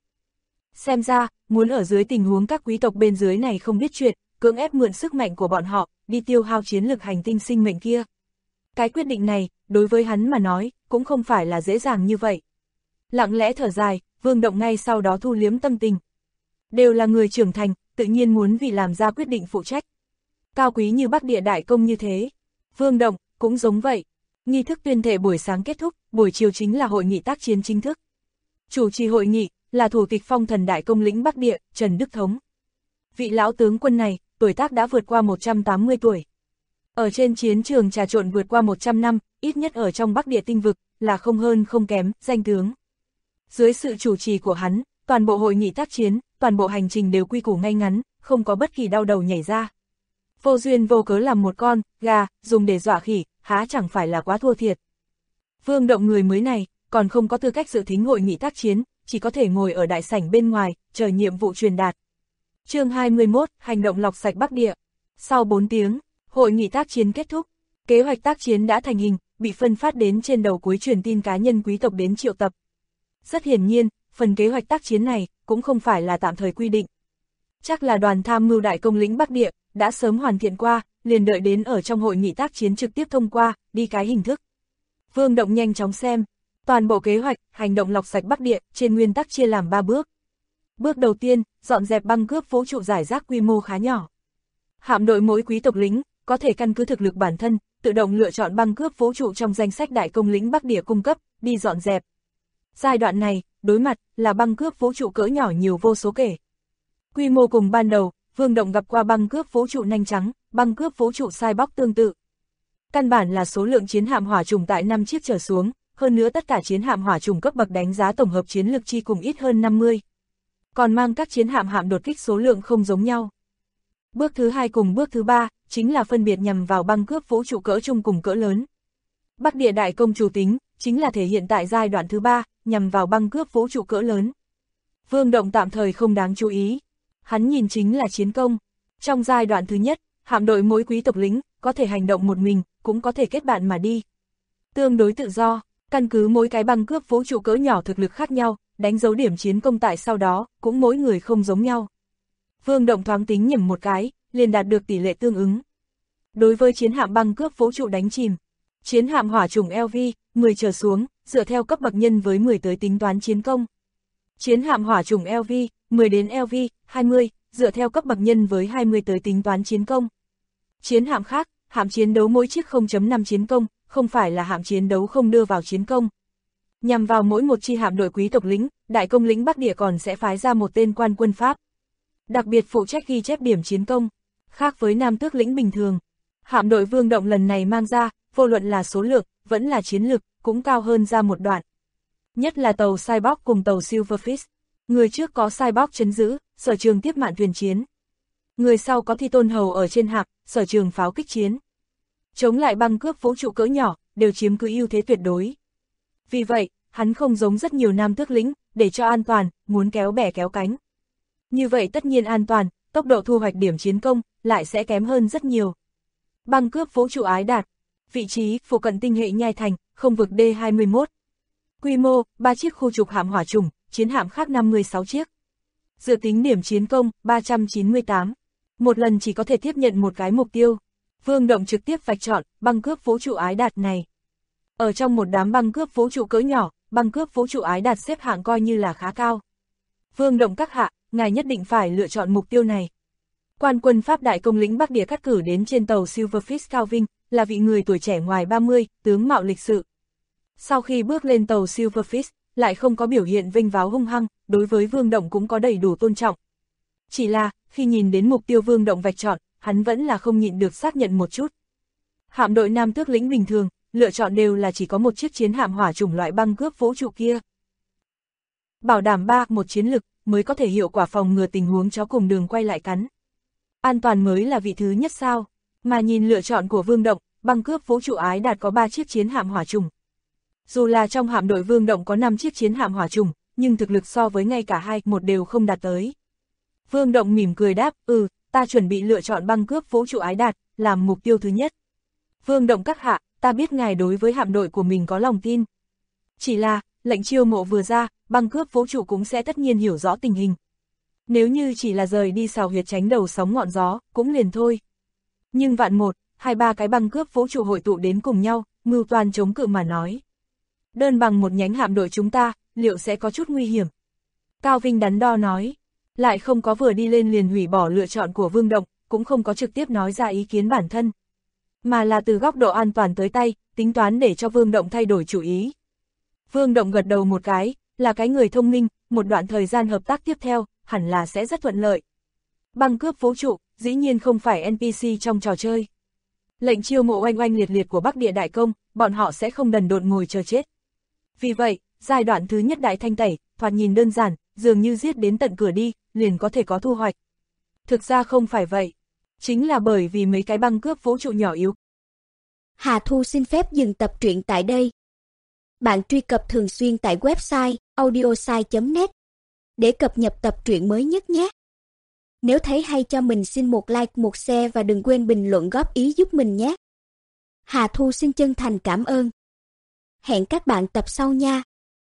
Xem ra, muốn ở dưới tình huống các quý tộc bên dưới này không biết chuyện, cưỡng ép mượn sức mạnh của bọn họ, đi tiêu hao chiến lực hành tinh sinh mệnh kia. Cái quyết định này, đối với hắn mà nói, cũng không phải là dễ dàng như vậy. Lặng lẽ thở dài, Vương Động ngay sau đó thu liếm tâm tình. Đều là người trưởng thành, tự nhiên muốn vì làm ra quyết định phụ trách. Cao quý như Bắc Địa đại công như thế. Vương Động, cũng giống vậy. Nghi thức tuyên thệ buổi sáng kết thúc, buổi chiều chính là hội nghị tác chiến chính thức. Chủ trì hội nghị, là thủ tịch phong thần đại công lĩnh Bắc Địa, Trần Đức Thống. Vị lão tướng quân này, tuổi tác đã vượt qua 180 tuổi. Ở trên chiến trường trà trộn vượt qua 100 năm, ít nhất ở trong Bắc Địa tinh vực, là không hơn không kém, danh tướng. Dưới sự chủ trì của hắn, toàn bộ hội nghị tác chiến, toàn bộ hành trình đều quy củ ngay ngắn, không có bất kỳ đau đầu nhảy ra. Vô duyên vô cớ làm một con gà, dùng để dọa khỉ, há chẳng phải là quá thua thiệt. Vương Động người mới này, còn không có tư cách dự thính hội nghị tác chiến, chỉ có thể ngồi ở đại sảnh bên ngoài, chờ nhiệm vụ truyền đạt. Chương 21, hành động lọc sạch Bắc Địa. Sau 4 tiếng, hội nghị tác chiến kết thúc. Kế hoạch tác chiến đã thành hình, bị phân phát đến trên đầu cuối truyền tin cá nhân quý tộc đến triệu tập. Rất hiển nhiên, phần kế hoạch tác chiến này cũng không phải là tạm thời quy định. Chắc là đoàn tham mưu đại công lĩnh Bắc Địa đã sớm hoàn thiện qua, liền đợi đến ở trong hội nghị tác chiến trực tiếp thông qua, đi cái hình thức. Vương Động nhanh chóng xem, toàn bộ kế hoạch, hành động lọc sạch Bắc Địa, trên nguyên tắc chia làm 3 bước. Bước đầu tiên, dọn dẹp băng cướp vũ trụ giải rác quy mô khá nhỏ. Hạm đội mỗi quý tộc lính, có thể căn cứ thực lực bản thân, tự động lựa chọn băng cướp vũ trụ trong danh sách đại công lĩnh Bắc Địa cung cấp, đi dọn dẹp. Giai đoạn này, đối mặt, là băng cướp vũ trụ cỡ nhỏ nhiều vô số kể. Quy mô cùng ban đầu, Vương Động gặp qua băng cướp vũ trụ nanh trắng, băng cướp vũ trụ Cyborg tương tự. Căn bản là số lượng chiến hạm hỏa trùng tại 5 chiếc trở xuống, hơn nữa tất cả chiến hạm hỏa trùng cấp bậc đánh giá tổng hợp chiến lực chi cùng ít hơn 50. Còn mang các chiến hạm hạm đột kích số lượng không giống nhau. Bước thứ 2 cùng bước thứ 3, chính là phân biệt nhằm vào băng cướp vũ trụ cỡ trung cùng cỡ lớn. Bắc Địa đại công chủ tính, chính là thể hiện tại giai đoạn thứ 3, nhằm vào băng cướp vũ trụ cỡ lớn. Vương Động tạm thời không đáng chú ý. Hắn nhìn chính là chiến công. Trong giai đoạn thứ nhất, hạm đội mỗi quý tộc lính, có thể hành động một mình, cũng có thể kết bạn mà đi. Tương đối tự do, căn cứ mỗi cái băng cướp vũ trụ cỡ nhỏ thực lực khác nhau, đánh dấu điểm chiến công tại sau đó, cũng mỗi người không giống nhau. Vương Động thoáng tính nhẩm một cái, liền đạt được tỷ lệ tương ứng. Đối với chiến hạm băng cướp vũ trụ đánh chìm, chiến hạm hỏa trùng LV, 10 trở xuống, dựa theo cấp bậc nhân với 10 tới tính toán chiến công. Chiến hạm hỏa trùng LV, 10 đến LV, 20, dựa theo cấp bậc nhân với 20 tới tính toán chiến công. Chiến hạm khác, hạm chiến đấu mỗi chiếc 0.5 chiến công, không phải là hạm chiến đấu không đưa vào chiến công. Nhằm vào mỗi một chi hạm đội quý tộc lính, đại công lĩnh Bắc Địa còn sẽ phái ra một tên quan quân Pháp. Đặc biệt phụ trách ghi chép điểm chiến công, khác với Nam Tước lĩnh bình thường. Hạm đội Vương Động lần này mang ra, vô luận là số lượng, vẫn là chiến lực, cũng cao hơn ra một đoạn. Nhất là tàu Cyborg cùng tàu Silverfish. Người trước có Cyborg trấn giữ, sở trường tiếp mạn thuyền chiến. Người sau có Thi Tôn Hầu ở trên hạm, sở trường pháo kích chiến. Chống lại băng cướp vũ trụ cỡ nhỏ, đều chiếm cứ ưu thế tuyệt đối. Vì vậy, hắn không giống rất nhiều Nam Tước lĩnh, để cho an toàn, muốn kéo bè kéo cánh. Như vậy tất nhiên an toàn, tốc độ thu hoạch điểm chiến công, lại sẽ kém hơn rất nhiều. Băng cướp vũ trụ Ái Đạt. Vị trí, phụ cận tinh hệ Nhai Thành, không vực D21. Quy mô, 3 chiếc khu trục hạm hỏa trùng, chiến hạm khác 56 chiếc. Dự tính điểm chiến công, 398. Một lần chỉ có thể tiếp nhận một cái mục tiêu. Vương Động trực tiếp vạch chọn, băng cướp vũ trụ Ái Đạt này. Ở trong một đám băng cướp vũ trụ cỡ nhỏ, băng cướp vũ trụ Ái Đạt xếp hạng coi như là khá cao. Vương Động các hạ, ngài nhất định phải lựa chọn mục tiêu này. Quan quân Pháp đại công lĩnh Bắc Địa cắt cử đến trên tàu Silverfish Cao Vinh, là vị người tuổi trẻ ngoài 30, tướng mạo lịch sự. Sau khi bước lên tàu Silverfish, lại không có biểu hiện vênh váo hung hăng, đối với Vương Động cũng có đầy đủ tôn trọng. Chỉ là, khi nhìn đến mục tiêu Vương Động vạch chọn, hắn vẫn là không nhịn được xác nhận một chút. Hạm đội Nam Tước lĩnh bình thường, lựa chọn đều là chỉ có một chiếc chiến hạm hỏa chủng loại băng cướp vũ trụ kia. Bảo đảm 1 chiến lực, mới có thể hiệu quả phòng ngừa tình huống chó cùng đường quay lại cắn. An toàn mới là vị thứ nhất sao, mà nhìn lựa chọn của Vương Động, băng cướp vũ trụ Ái Đạt có 3 chiếc chiến hạm hỏa trùng. Dù là trong hạm đội Vương Động có 5 chiếc chiến hạm hỏa trùng, nhưng thực lực so với ngay cả 1 đều không đạt tới. Vương Động mỉm cười đáp, ta chuẩn bị lựa chọn băng cướp vũ trụ Ái Đạt, làm mục tiêu thứ nhất. Vương Động các hạ, ta biết ngài đối với hạm đội của mình có lòng tin. Chỉ là, lệnh chiêu mộ vừa ra, băng cướp vũ trụ cũng sẽ tất nhiên hiểu rõ tình hình. Nếu như chỉ là rời đi xào huyệt tránh đầu sóng ngọn gió, cũng liền thôi. Nhưng vạn 1, 2, 3 cái băng cướp vũ trụ hội tụ đến cùng nhau, mưu toan chống cự mà nói. Đơn bằng một nhánh hạm đội chúng ta, liệu sẽ có chút nguy hiểm? Cao Vinh đắn đo nói, lại không có vừa đi lên liền hủy bỏ lựa chọn của Vương Động, cũng không có trực tiếp nói ra ý kiến bản thân. Mà là từ góc độ an toàn tới tay, tính toán để cho Vương Động thay đổi chủ ý. Vương Động gật đầu một cái, là cái người thông minh, một đoạn thời gian hợp tác tiếp theo, hẳn là sẽ rất thuận lợi. Băng cướp vũ trụ, dĩ nhiên không phải NPC trong trò chơi. Lệnh chiêu mộ oanh oanh liệt liệt của Bắc Địa Đại Công, bọn họ sẽ không đần độn ngồi chờ chết. Vì vậy, giai đoạn thứ nhất đại thanh tẩy, thoạt nhìn đơn giản, dường như giết đến tận cửa đi, liền có thể có thu hoạch. Thực ra không phải vậy. Chính là bởi vì mấy cái băng cướp vũ trụ nhỏ yếu. Hà Thu xin phép dừng tập truyện tại đây. Bạn truy cập thường xuyên tại website audiosai.net để cập nhật tập truyện mới nhất nhé. Nếu thấy hay cho mình xin một like, một share và đừng quên bình luận góp ý giúp mình nhé. Hà Thu xin chân thành cảm ơn. Hẹn các bạn tập sau nha.